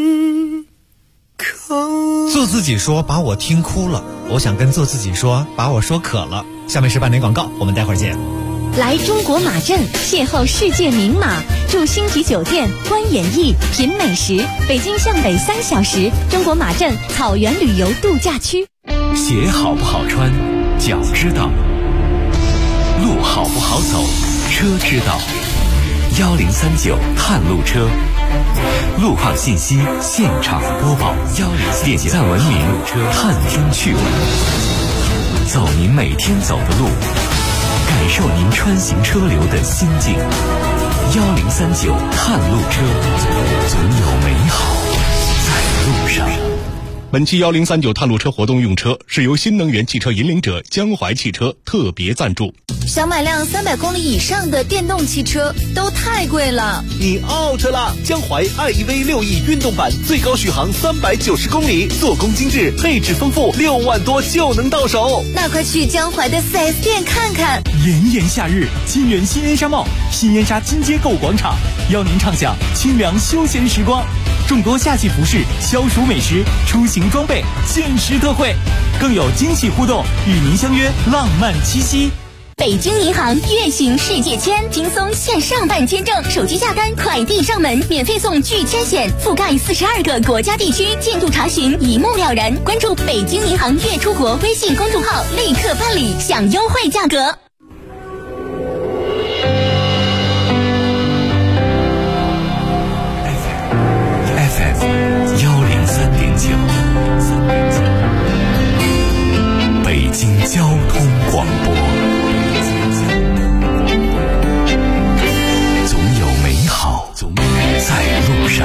口。 做自己说把我听哭了，我想跟做自己说把我说渴了。下面是半点广告，我们待会儿见。 来中国马镇邂逅世界名马，住星级酒店，观演艺，品美食。北京向北3小时，中国马镇草原旅游度假区。 鞋好不好穿，脚知道；路好不好走，车知道。1039探路车，路况信息现场播报。点赞文明，探听趣闻，走您每天走的路。感受您穿行车流的心境。1039探路车，总有美好在路上。 本期1039探路车活动用车是由新能源汽车引领者江淮汽车特别赞助。 想买辆300公里以上的电动汽车都太贵了， 你 out 了！江淮 iEV 6E 运动版最高续航390公里，做工精致，配置丰富，6万多就能到手。 那快去江淮的 4S 店看看。 炎炎夏日，金源新燕莎 mall 新燕莎金街购物广场，邀您畅享清凉休闲时光。众多夏季服饰、消暑美食、出行装备限时特惠，更有惊喜互动，与您相约浪漫七夕。 北京银行月行世界签，轻松线上办签证，手机下单，快递上门，免费送拒签险，覆盖42个国家地区，进度查询一目了然。关注北京银行月出国微信公众号，立刻办理，享优惠价格。 FM 103.9，北京交通广播。总有美好在路上。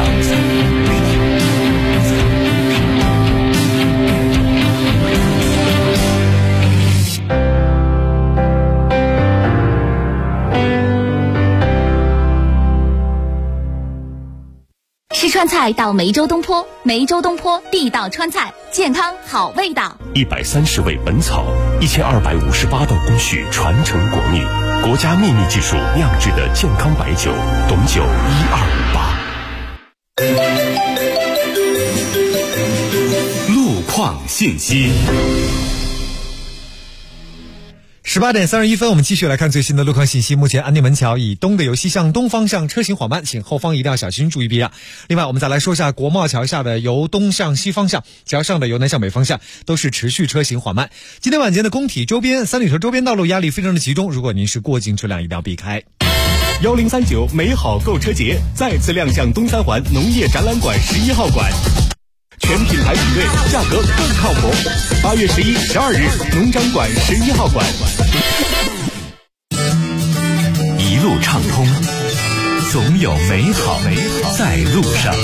吃川菜到梅州东坡，梅州东坡地道川菜，健康好味道。 130味本草，1258道工序传承国秘，国家秘密技术酿制的健康白酒，董酒1258。 路况信息。 18点31分，我们继续来看最新的路况信息。目前安定门桥以东的由西向东方向车行缓慢，请后方一定要小心注意避让。另外我们再来说一下国贸桥下的由东向西方向，桥上的由南向北方向都是持续车行缓慢。今天晚间的工体周边、三里屯周边道路压力非常的集中，如果您是过境车辆一定要避开。 1039美好购车节再次亮相东三环农业展览馆11号馆，全品牌比对，价格更靠谱。8月11、12日，农展馆11号馆。 一路畅通，总有美好在路上。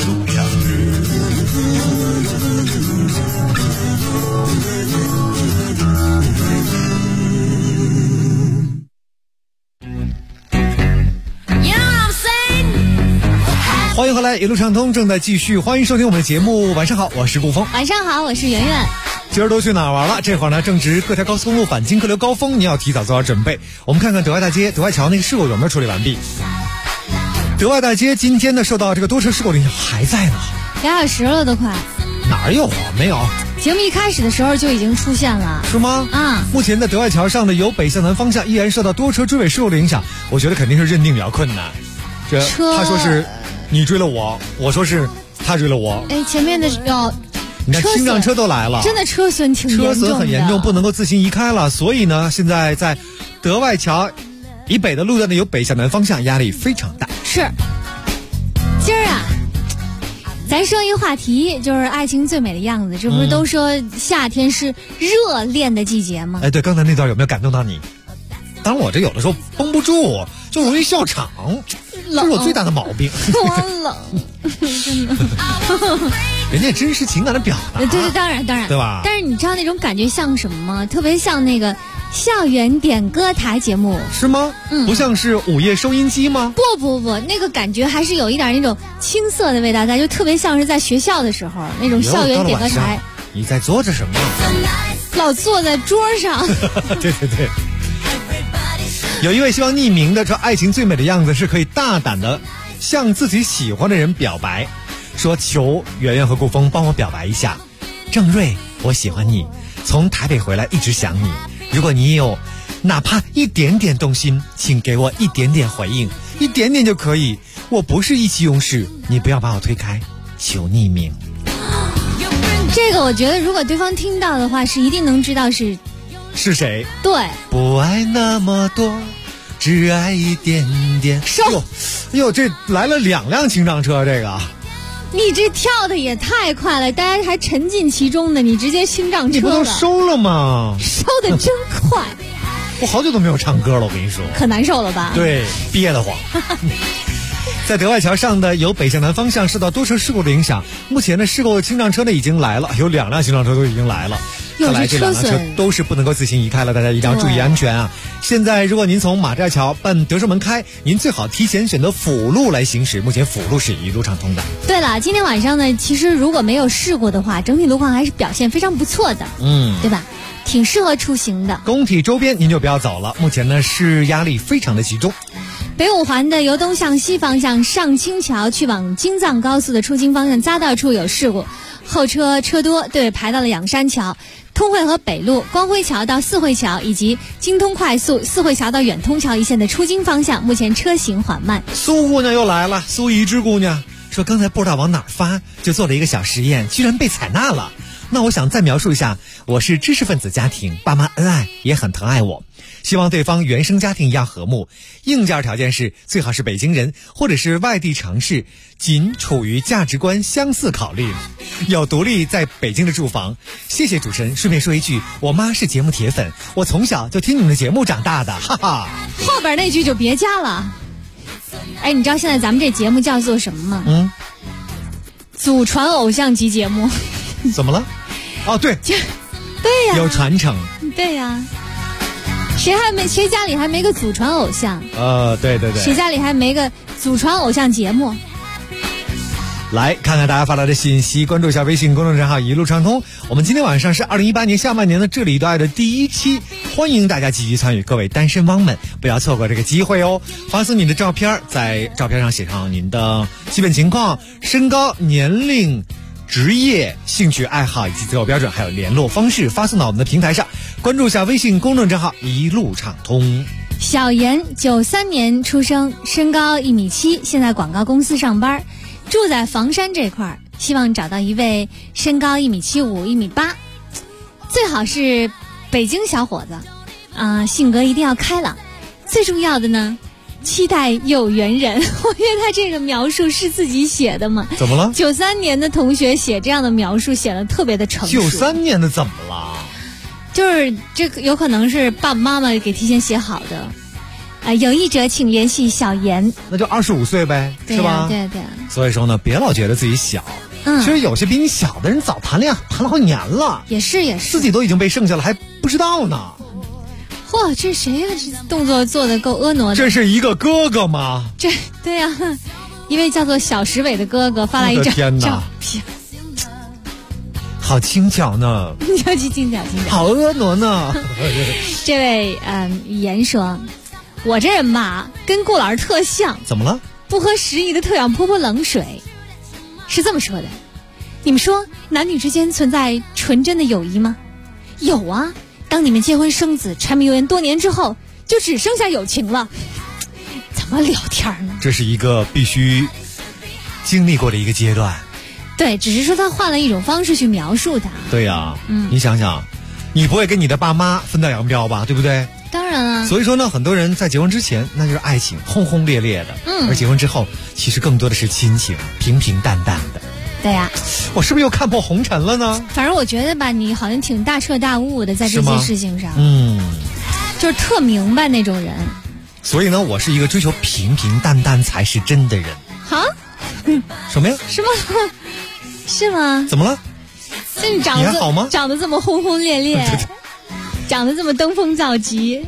欢迎回来，一路畅通正在继续，欢迎收听我们的节目。晚上好，我是顾峰。 晚上好，我是圆圆。 今儿都去哪儿玩了？这会儿呢，正值各条高速公路返京客流高峰，你要提早做好准备。我们看看德外大街、德外桥那个事故有没有处理完毕。德外大街今天呢，受到这个多车事故的影响还在呢 2小时了都快。 哪有啊？没有。 节目一开始的时候就已经出现了， 是吗？ 啊， 目前在德外桥上的由北向南方向依然受到多车追尾事故的影响，我觉得肯定是认定比较困难。这他说是你追了我，我说是他追了我。 哎，前面的你看清障车都来了， 真的车损挺严重的， 车损很严重，不能够自行移开了。所以呢，现在在德外桥以北的路段呢，由北向南方向压力非常大。 是，今儿啊。咱说一个话题，就是爱情最美的样子。这不是都说夏天是热恋的季节吗？ 哎，对，刚才那段有没有感动到你？当然我这有的时候绷不住，就容易笑场，这是我最大的毛病。 我冷，真的。 人家真实情感的表达。 对，当然， 对吧？ 但是你知道那种感觉像什么吗？特别像那个校园点歌台节目。 是吗？不像是午夜收音机吗？ 不，那个感觉还是有一点那种青涩的味道在，就特别像是在学校的时候那种校园点歌台。 你在做着什么？ 老坐在桌上。 对。有一位希望匿名的说，爱情最美的样子是可以大胆的向自己喜欢的人表白，说求圆圆和顾峰帮我表白一下。郑瑞，我喜欢你，从台北回来一直想你，如果你有哪怕一点点动心，请给我一点点回应，一点点就可以，我不是意气用事，你不要把我推开，求匿名。 这个我觉得如果对方听到的话，是一定能知道是谁。 对， 不爱那么多，只爱一点点。哟，这来了2辆清障车，这个你这跳的也太快了，大家还沉浸其中呢，你直接清障车了。 你不都收了吗？ 收的真快。 我好久都没有唱歌了，我跟你说， 可难受了吧？ 对，憋得慌。在德外桥上的由北向南方向受到多车事故的影响，目前的事故清障车呢已经来了，有2辆清障车都已经来了。看来这2辆车都是不能够自行移开了，大家一定要注意安全啊！现在如果您从马寨桥奔德胜门开，您最好提前选择辅路来行驶，目前辅路是一路畅通的。 对了，今天晚上呢，其实如果没有事故的话，整体路况还是表现非常不错的，对吧？挺适合出行的。 工体周边您就不要走了，目前呢是压力非常的集中。 北五环的由东向西方向上清桥去往京藏高速的出京方向匝道处有事故，后车多，队排到了仰山桥。通惠河北路光辉桥到四惠桥以及京通快速四惠桥到远通桥一线的出京方向，目前车行缓慢。 苏姑娘又来了，苏怡之姑娘说，刚才不知道往哪儿发，就做了一个小实验，居然被采纳了。那我想再描述一下，我是知识分子家庭，爸妈恩爱，也很疼爱我，希望对方原生家庭一样和睦，硬件条件是最好是北京人或者是外地城市，仅处于价值观相似考虑，有独立在北京的住房。谢谢主持人，顺便说一句，我妈是节目铁粉，我从小就听你们的节目长大的，哈哈。 后边那句就别加了。哎，你知道现在咱们这节目叫做什么吗？祖传偶像级节目。 怎么了？哦，对， 对呀， 有传承。 对呀，谁家里还没个祖传偶像？ 对， 谁家里还没个祖传偶像节目？ 来看看大家发来的信息，关注一下微信公众账号一路畅通。我们今天晚上是2018年下半年的这里一段爱的第1期，欢迎大家积极参与，各位单身汪们不要错过这个机会哦。发送你的照片，在照片上写上您的基本情况、身高、年龄、职业、兴趣爱好以及择偶标准，还有联络方式，发送到我们的平台上。关注一下微信公众账号一路畅通。 小严93年出生，身高1.7米，现在广告公司上班，住在房山这块儿，希望找到一位身高1.75米、1.8米，最好是北京小伙子，性格一定要开朗，最重要的呢，期待有缘人。我觉得他这个描述是自己写的吗？ 怎么了 ？93年的同学写这样的描述，写得特别的成熟。 93年的怎么了？ 就是这个有可能是爸爸妈妈给提前写好的。有意者请联系小严。 那就25岁呗，是吧？ 对。 所以说呢，别老觉得自己小。其实有些比你小的人早谈恋爱，谈了好几年了。 也是， 自己都已经被剩下了，还不知道呢。 嚯，这谁呀？这动作做得够婀娜的。 这是一个哥哥吗？ 对呀， 一位叫做小石伟的哥哥发来一张照片， 好轻巧呢， 轻巧， 好婀娜呢。 这位言说，我这人吧跟顾老师特像， 怎么了？ 不合时宜的特想泼泼冷水。是这么说的，你们说男女之间存在纯真的友谊吗？有啊，当你们结婚生子柴米油盐多年之后，就只剩下友情了。怎么聊天呢？ 这是一个必须经历过的一个阶段。 对，只是说他换了一种方式去描述它。 对呀，你想想，你不会跟你的爸妈分道扬镳吧，对不对？ 当然啊。 所以说呢，很多人在结婚之前那就是爱情轰轰烈烈的，而结婚之后其实更多的是亲情，平平淡淡的。 对呀， 我是不是又看破红尘了呢？ 反正我觉得吧，你好像挺大彻大悟的，在这件事情上，就是特明白那种人。 所以呢，我是一个追求平平淡淡才是真的人。 哈？ 什么呀？ 是吗？是吗？ 怎么了？ 这你长得好吗？长得这么轰轰烈烈，长得这么登峰造极，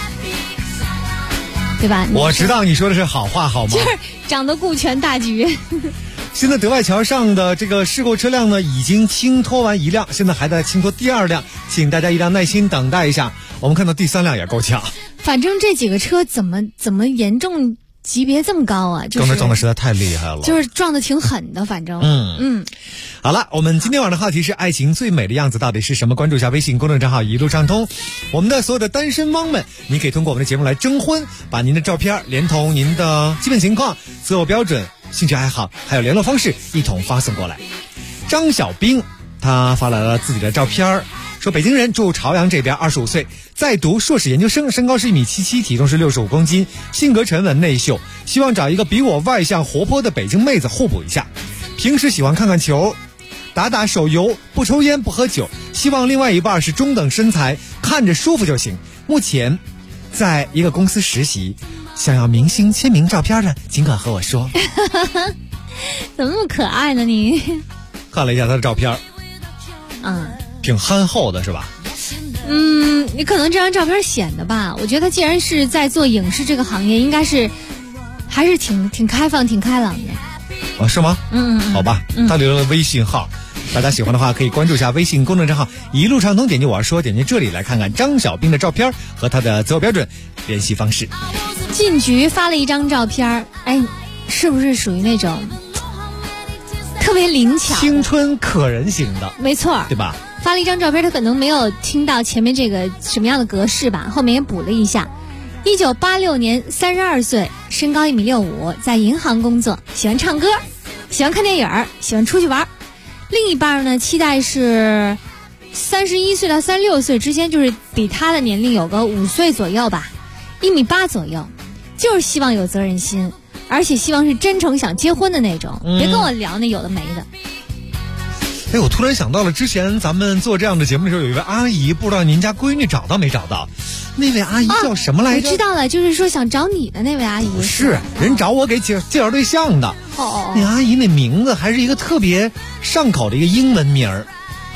对吧？ 我知道你说的是好话，好吗？ 就是长得顾全大局。 现在德外桥上的这个事故车辆呢，已经清拖完一辆，现在还在清拖第二辆，请大家一定要耐心等待一下。我们看到第三辆也够呛。 反正这几个车怎么严重级别这么高啊？就是刚才撞的实在太厉害了， 就是撞的挺狠的，反正好了，我们今天晚上的话题是爱情最美的样子到底是什么？关注一下微信公众账号一路畅通。我们的所有的单身汪们，您可以通过我们的节目来征婚，把您的照片连同您的基本情况、择偶标准、兴趣爱好还有联络方式一同发送过来。张小兵他发来了自己的照片，说北京人，住朝阳这边，25岁，在读硕士研究生，身高是1.77米，体重是65公斤，性格沉稳内秀，希望找一个比我外向活泼的北京妹子互补一下。平时喜欢看看球，打打手游，不抽烟不喝酒，希望另外一半是中等身材，看着舒服就行。目前在一个公司实习，想要明星签名照片的尽管和我说。 怎么那么可爱呢你？ 看了一下他的照片，挺憨厚的是吧？ 你可能这张照片显的吧。我觉得他既然是在做影视这个行业，应该是还是挺开放挺开朗的。 是吗？好吧，他留了微信号，大家喜欢的话可以关注一下微信公众账号一路畅通，点击我要说，点击这里来看看张小兵的照片和他的择偶标准、联系方式。 进局发了一张照片，是不是属于那种特别灵巧、 青春可人型的？ 没错， 对吧？ 发了一张照片，他可能没有听到前面这个什么样的格式吧，后面也补了一下。1986年，32岁，身高1.65米，在银行工作，喜欢唱歌，喜欢看电影，喜欢出去玩。另一半呢，期待是31岁到36岁之间，就是比他的年龄有个5岁左右吧，1.8米左右，就是希望有责任心，而且希望是真诚想结婚的那种，别跟我聊那有的没的。 我突然想到了之前咱们做这样的节目的时候，有一位阿姨，不知道您家闺女找到没找到？那位阿姨叫什么来着？ 我知道了，就是说想找你的那位阿姨。 不是，人找我给介绍对象的。那阿姨那名字还是一个特别上口的一个英文名儿，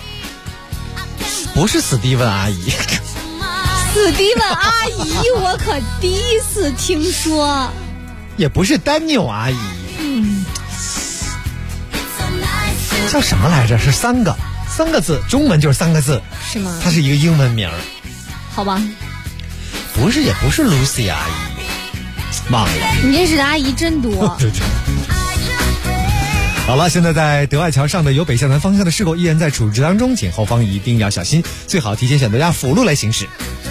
不是史蒂文阿姨。 史蒂文阿姨，我可第一次听说。 也不是丹纽阿姨。叫什么来着？是三个字，中文就是3个字， 是吗？ 它是一个英文名儿， 好吧？ 不是，也不是 Lucy 阿姨，忘了。 你认识的阿姨真多。 对。好了，现在在德外桥上的由北向南方向的事故依然在处置当中，请后方一定要小心，最好提前选择下辅路来行驶。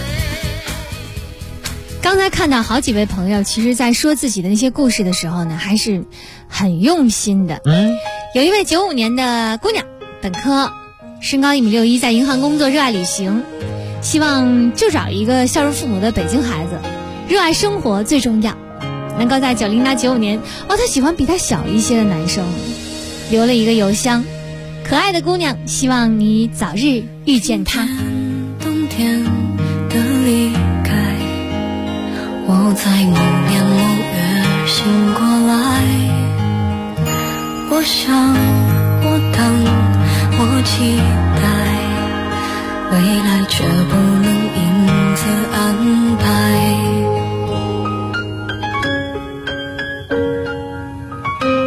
刚才看到好几位朋友，其实在说自己的那些故事的时候呢，还是很用心的。有一位95年的姑娘，本科，身高1.61米，在银行工作，热爱旅行，希望就找一个孝顺父母的北京孩子，热爱生活最重要，能够在90到95年，他喜欢比他小一些的男生，留了一个邮箱。可爱的姑娘，希望你早日遇见他。 冬天的离开，我在某年某月醒过来，我想，我等，我期待，未来却不能因此安排。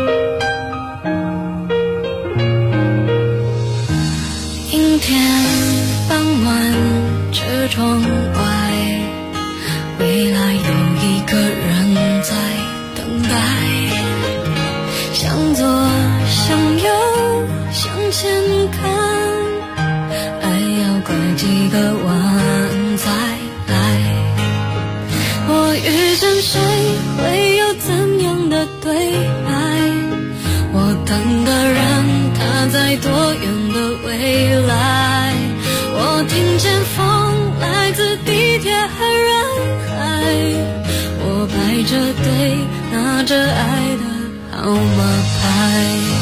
向左向右向前看，爱要拐几个弯才来。我遇见谁会有怎样的对白？我等的人他在多远的未来？我听见风来自地铁和人海，我排着队拿着爱的号码牌。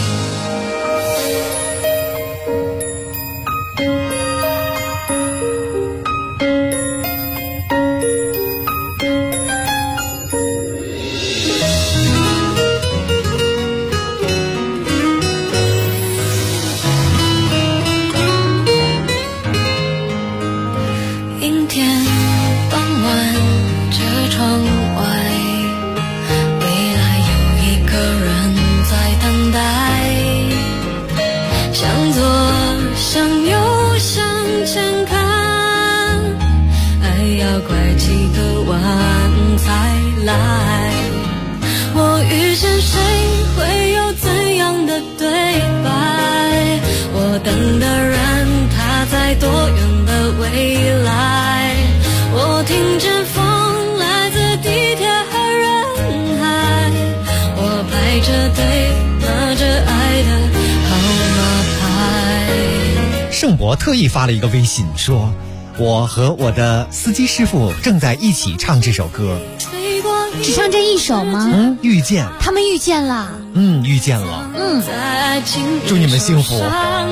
我遇见谁会有怎样的对白？我等的人他在多远的未来？我听见风来自地铁和人海，我排着队拿着爱的号码牌。 盛博特意发了一个微信说，我和我的司机师傅正在一起唱这首歌。 只唱这一首吗？ 遇见。 他们遇见了。 遇见了。祝你们幸福。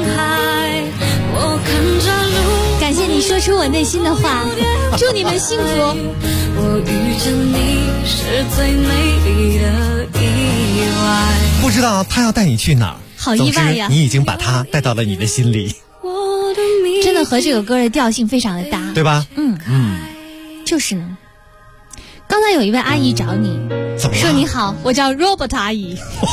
感谢你说出我内心的话，祝你们幸福。 我遇见你是最美丽的意外。 不知道他要带你去哪儿？ 好意外呀！ 你已经把他带到了你的心里。 真的和这个歌的调性非常的搭， 对吧？ 就是呢。刚才有一位阿姨找你， 怎么说你好，我叫 Robert 阿姨。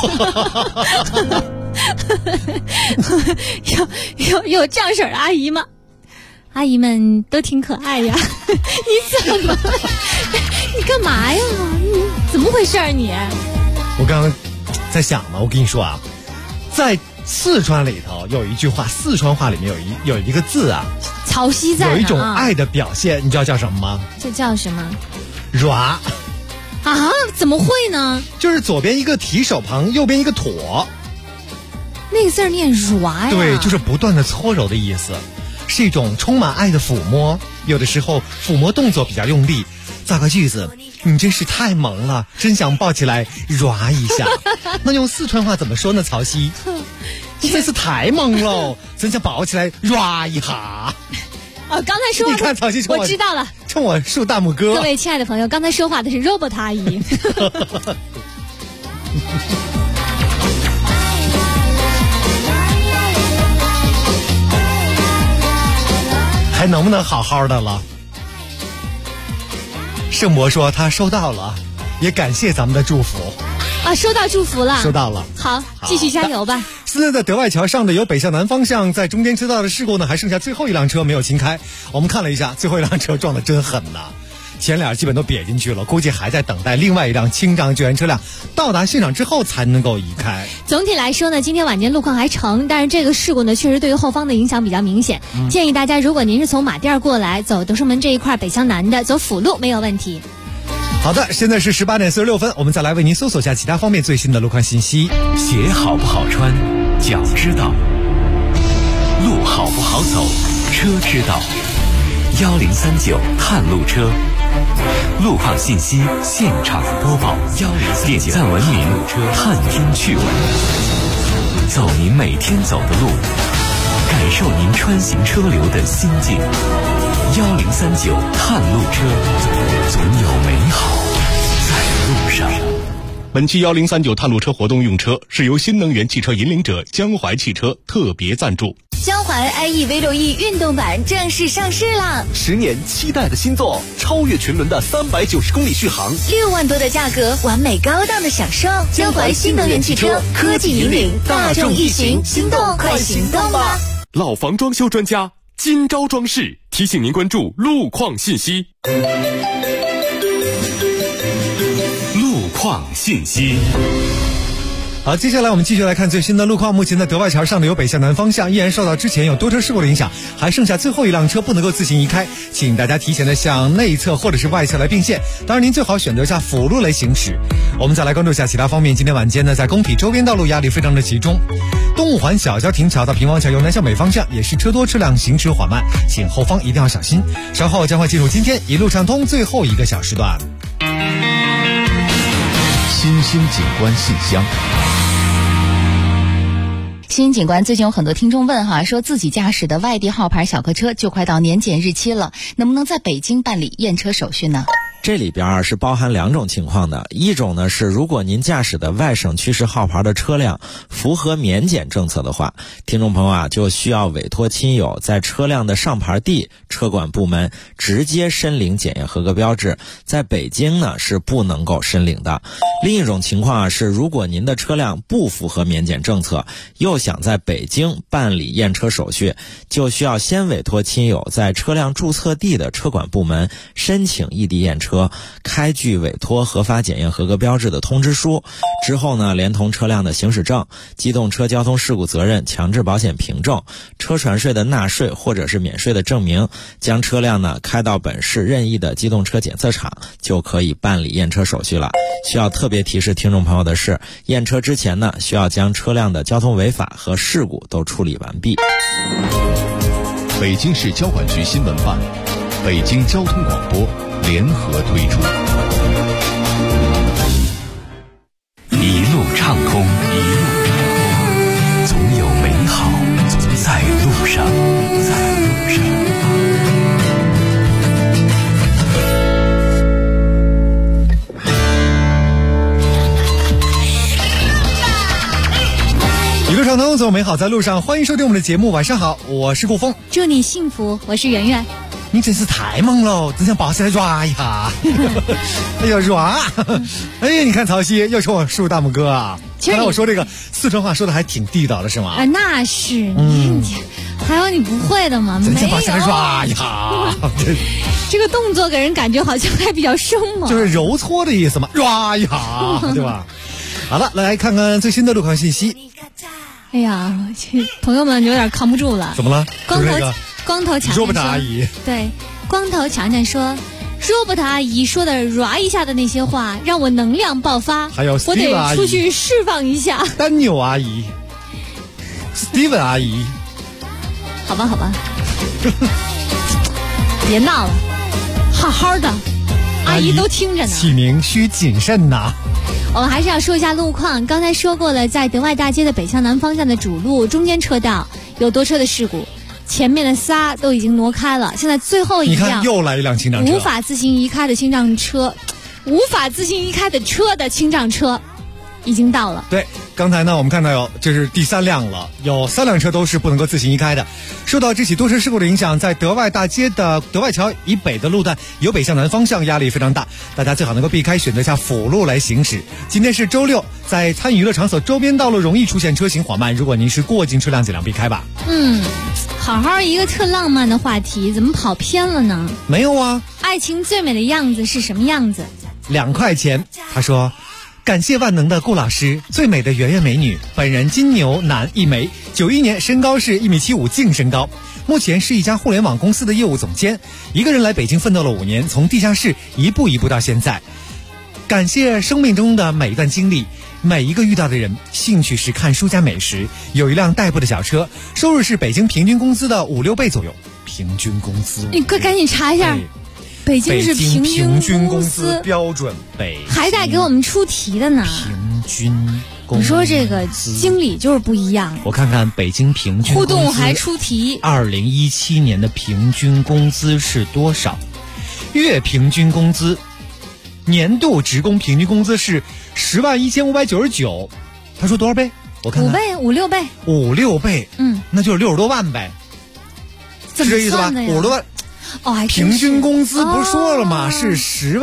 有这样式儿的阿姨吗？阿姨们都挺可爱呀。你怎么？你干嘛呀？怎么回事儿你？ 我刚刚在想呢，我跟你说啊，在四川里头有一句话，四川话里面有一个字啊， 潮汐在有一种爱的表现，你知道叫什么吗？ 这叫什么？ 软啊？怎么会呢？ 就是左边一个提手旁，右边一个妥。 那个字儿念软呀？ 对，就是不断的搓揉的意思，是一种充满爱的抚摸。有的时候抚摸动作比较用力，造个句子，你真是太萌了，真想抱起来软一下。那用四川话怎么说呢？曹曦，你真是太萌了，真想抱起来软一下。 刚才说你看曹曦， 我知道了， 冲我竖大拇哥。 各位亲爱的朋友，刚才说话的是 Robert 阿姨。 还能不能好好的了？盛博说他收到了，也感谢咱们的祝福。 收到祝福了， 收到了。 好，继续加油吧。 现在在德外桥上的由北向南方向在中间车道的事故呢，还剩下最后一辆车没有清开。我们看了一下，最后一辆车撞得真狠呐，前脸基本都瘪进去了，估计还在等待另外一辆轻障救援车辆到达现场之后才能够移开。 总体来说呢，今天晚间路况还成，但是这个事故呢，确实对于后方的影响比较明显。建议大家，如果您是从马甸过来，走德胜门这一块北向南的，走辅路没有问题。 好的，现在是18点46分，我们再来为您搜索下其他方面最新的路况信息。 鞋好不好穿，脚知道；路好不好走，车知道。1039探路车，路况信息现场播报。点赞文明，探听趣闻，走您每天走的路，感受您穿行车流的心境。1039探路车，总有美好在路上。 本期1039探路车活动用车是由新能源汽车引领者江淮汽车特别赞助。 江淮 iE V6E 运动版正式上市啦 ！10年期待的新作，超越群伦的390公里续航 ，6万多的价格，完美高档的享受。江淮新能源汽车科技引领，大众一行，心动快行动吧！ 老房装修专家金招装饰提醒您关注路况信息。路况信息。 好，接下来我们继续来看最新的路况。目前在德外桥上的由北向南方向依然受到之前有多车事故的影响，还剩下最后一辆车不能够自行移开，请大家提前的向内侧或者是外侧来并线。当然您最好选择下辅路来行驶。我们再来关注一下其他方面。今天晚间呢，在工体周边道路压力非常的集中，东五环小交亭桥到平王桥由南向北方向也是车多车辆行驶缓慢，请后方一定要小心。稍后将会进入今天一路畅通最后一个小时段。 新兴景观信箱。 新警官，最近有很多听众问说自己驾驶的外地号牌小客车就快到年检日期了，能不能在北京办理验车手续呢？ 这里边是包含两种情况的，一种呢是如果您驾驶的外省区市号牌的车辆符合免检政策的话，听众朋友就需要委托亲友在车辆的上牌地车管部门直接申领检验合格标志，在北京呢是不能够申领的。另一种情况是如果您的车辆不符合免检政策，又想在北京办理验车手续，就需要先委托亲友在车辆注册地的车管部门申请异地验车，开具委托核发检验合格标志的通知书，之后呢，连同车辆的行驶证、机动车交通事故责任强制保险凭证、车船税的纳税或者是免税的证明，将车辆呢开到本市任意的机动车检测场，就可以办理验车手续了。需要特别提示听众朋友的是，验车之前呢，需要将车辆的交通违法和事故都处理完毕。 北京市交管局新闻办、北京交通广播联合推出。 一路畅通，一路畅通，总有美好在路上，在路上。 一路畅通，总有美好在路上。欢迎收听我们的节目，晚上好，我是顾峰。 祝你幸福，我是圆圆。 你真是太猛了，真想抱起来抓一下。哎呀，抓！哎呀，你看曹曦又冲我竖大拇哥啊！看来我说这个四川话说的还挺地道的，是吗？ 啊，那是。还有你不会的吗？ 真想抱起来抓一下。 这个动作给人感觉好像还比较生猛， 就是揉搓的意思嘛，抓一下，对吧？好了，来看看最新的路况信息。 哎呀，朋友们有点扛不住了。 怎么了？ 光头强强说， 阿姨对，光头强强说，Robert 阿姨说的 "ra" 一下的那些话，让我能量爆发。 还有我得出去释放一下。 丹纽阿姨 ，Steven 阿姨， 好吧，别闹了，好好的，阿姨都听着呢。 起名需谨慎呐。 我们还是要说一下路况。刚才说过了，在德外大街的北向南方向的主路中间车道有多车的事故，前面的仨都已经挪开了，现在最后一辆， 你看又来一辆清障车， 无法自行移开的清障车，无法自行移开的车的清障车已经到了。 对，刚才呢我们看到这是第3辆了，有3辆车都是不能够自行移开的。受到这起多车事故的影响，在德外大街的德外桥以北的路段由北向南方向压力非常大，大家最好能够避开，选择下辅路来行驶。今天是周六，在参与娱乐场所周边道路容易出现车行缓慢，如果您是过境车辆尽量避开吧。 好好一个特浪漫的话题，怎么跑偏了呢？ 没有啊， 爱情最美的样子是什么样子 ？2块钱，他说感谢万能的顾老师，最美的圆圆美女，本人金牛男一枚，91年身高是1.75米净身高，目前是一家互联网公司的业务总监，一个人来北京奋斗了5年，从地下室一步一步到现在。感谢生命中的每一段经历，每一个遇到的人，兴趣是看书加美食，有一辆代步的小车，收入是北京平均工资的5-6倍左右。平均工资， 你快赶紧查一下。北京是平均工资标准， 还带给我们出题的呢。 平均工资， 你说这个经理就是不一样。 我看看北京平均互动还出题。 2017年的平均工资是多少？月平均工资，年度职工平均工资是101599。他说多少倍？我看看 5倍、5-6倍。 5-6倍，那就是60多万呗，是这意思吧？50多万。平均工资不是说了吗？是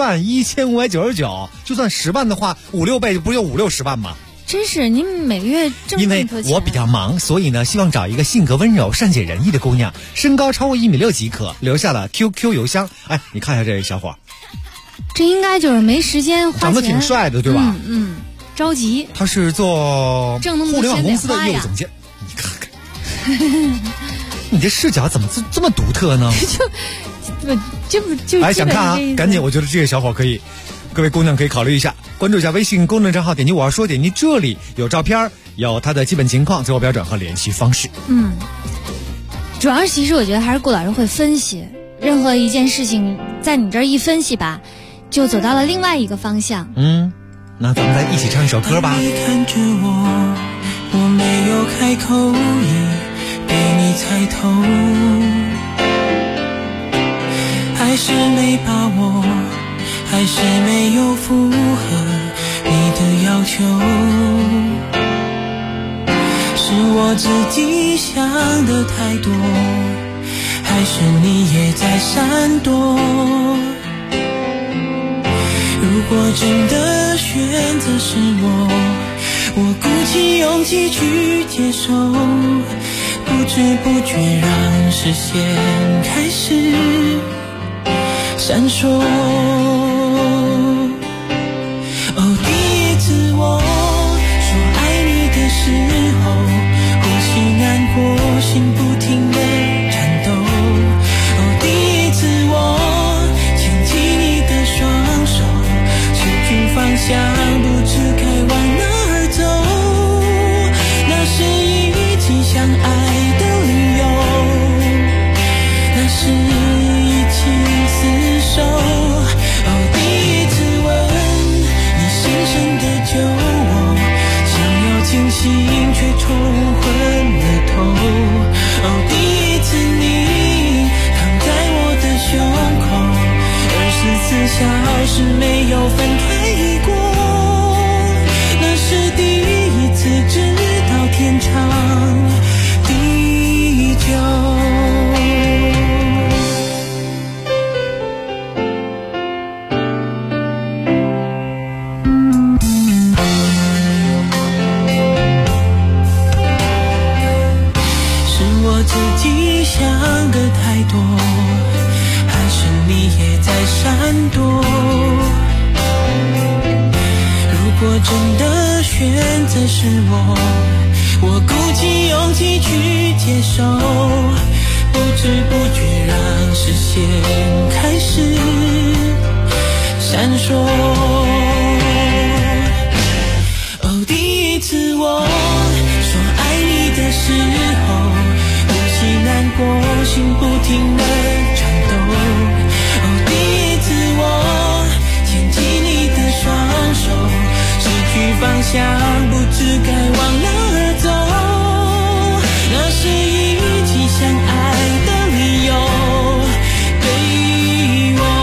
101599，就算10万的话，5-6倍不是有50-60万吗？ 真是，你每个月挣因为我比较忙，所以呢，希望找一个性格温柔、善解人意的姑娘，身高超过1.6米即可。留下了 QQ 邮箱。哎，你看一下这小伙， 这应该就是没时间花钱。 长得挺帅的，对吧？ 着急。 他是做互联网公司的业务总监，你看看，你这视角怎么这么独特呢？ 就哎，想看啊，赶紧！我觉得这个小伙可以，各位姑娘可以考虑一下，关注一下微信公众账号，点击我要说，点击这里有照片，有他的基本情况、择偶标准和联系方式。 主要是其实我觉得还是顾老师会分析，任何一件事情在你这儿一分析吧，就走到了另外一个方向。 那咱们再一起唱一首歌吧。 你看着我，我没有开口，已被你猜透，还是没把握，还是没有符合你的要求，是我自己想的太多，还是你也在闪躲？如果真的选择是我鼓起勇气去接受，不知不觉让视线开始闪烁。第一次我说爱你的时候，呼吸难过，心不停地颤抖。第一次我牵起你的双手，失去方向，不知该往哪儿走。那是一起相爱的理由，那是一起厮守。第一次吻你深深的救我，想要清醒却冲昏了头。第一次你躺在我的胸口，24小时没有分开过，那是第一次知道天长地久。自己想的太多，还是你也在闪躲？如果真的选择是我鼓起勇气去接受，不知不觉让视线开始闪烁。第一次我说爱你的时候，难过，心不停地颤抖。第一次我牵起你的双手，失去方向，不知该往哪儿走。那是一起相爱的理由，给我。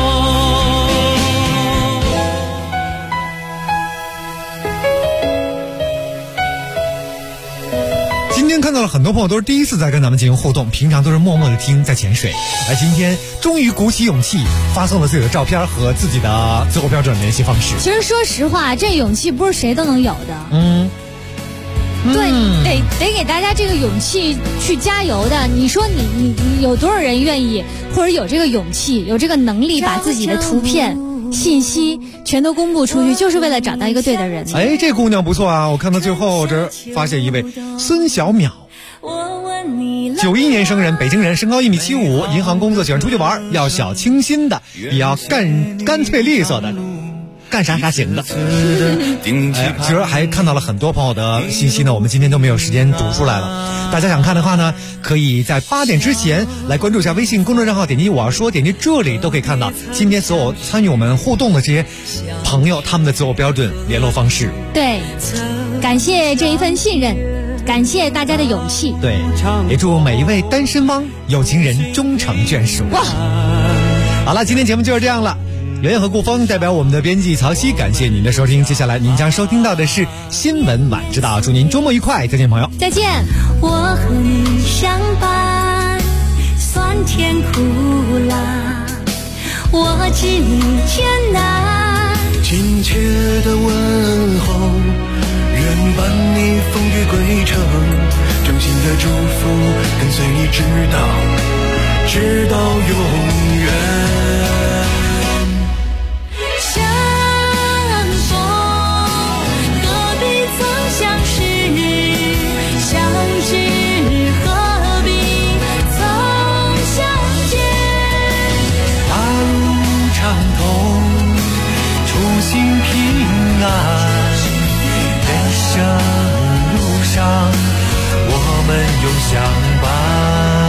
今天看到了很多朋友都是第一次在跟咱们进行互动，平常都是默默的听在潜水，而今天终于鼓起勇气发送了自己的照片和自己的择偶标准联系方式。 其实说实话，这勇气不是谁都能有的。对，得给大家这个勇气去加油的。你说你有多少人愿意，或者有这个勇气，有这个能力把自己的图片信息全都公布出去，就是为了找到一个对的人。 哎，这姑娘不错啊！我看到最后这发现一位孙小淼，91年生人，北京人，身高1.75米，银行工作，喜欢出去玩，要小清新的，也要干脆利索的，干啥啥行的。其实还看到了很多朋友的信息呢，我们今天都没有时间读出来了。大家想看的话呢，可以在8点之前来关注一下微信公众账号，点击我要说，点击这里都可以看到今天所有参与我们互动的这些朋友他们的择偶标准、联络方式。 对，感谢这一份信任，感谢大家的勇气。 对，也祝每一位单身汪有情人终成眷属。哇，好了，今天节目就是这样了。袁和顾风代表我们的编辑曹曦，感谢您的收听。接下来您将收听到的是新闻晚知道，祝您周末愉快，再见，朋友， 再见。 我和你相伴，酸甜苦辣，我知你艰难。 亲切的问候，愿伴你风雨归程，真心的祝福跟随你直到永远。 相逢隔永相伴。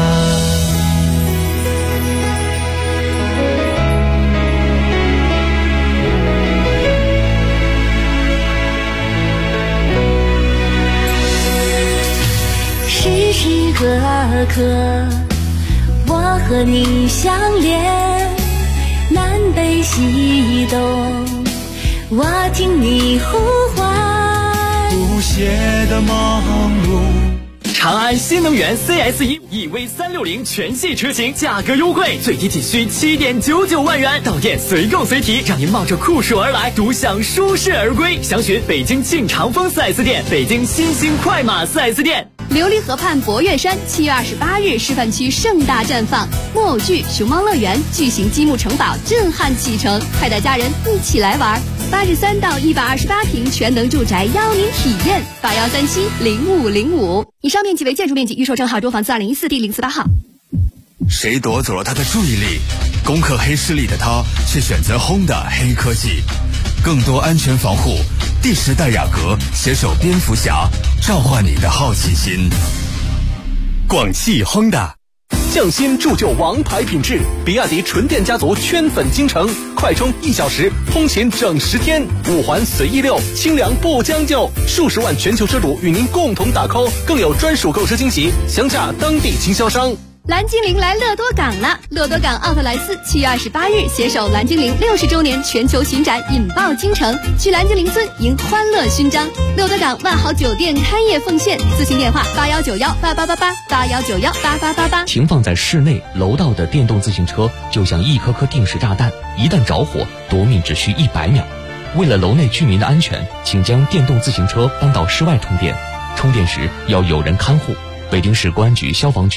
时时刻刻，我和你相连，南北西东，我听你呼唤， 不懈的忙碌。 长安新能源 CS1 EV360全系车型价格优惠，最低仅需7.99万元，到店随购随提，让您冒着酷暑而来，独享舒适而归。详询北京庆长丰 4S 店、北京新兴快马 4S 店。 琉璃河畔博岳山7月28日示范区盛大绽放，木偶剧、熊猫乐园、巨型积木城堡震撼启程，快带家人一起来玩。83到128平全能住宅邀您体验，81370505。以上面积为建筑面积，预售证号中房子2014第048号。 谁夺走了他的注意力？攻克黑视力的他却选择 Honda 黑科技，更多安全防护。第10代雅阁携手蝙蝠侠，召唤你的好奇心。 广汽 Honda。 匠心铸就王牌品质，比亚迪纯电家族圈粉京城，快充1小时，通勤整10天，5环随意溜，清凉不将就，数十万全球车主与您共同打 call， 更有专属购车惊喜，详洽当地经销商。 蓝精灵来乐多港了！乐多港奥特莱斯7月28日携手蓝精灵60周年全球巡展引爆京城，去蓝精灵村迎欢乐勋章。乐多港万豪酒店开业奉献，咨询电话8191888881918888。 停放在室内楼道的电动自行车就像一颗颗定时炸弹，一旦着火，夺命只需100秒。为了楼内居民的安全，请将电动自行车搬到室外充电，充电时要有人看护。北京市公安局消防局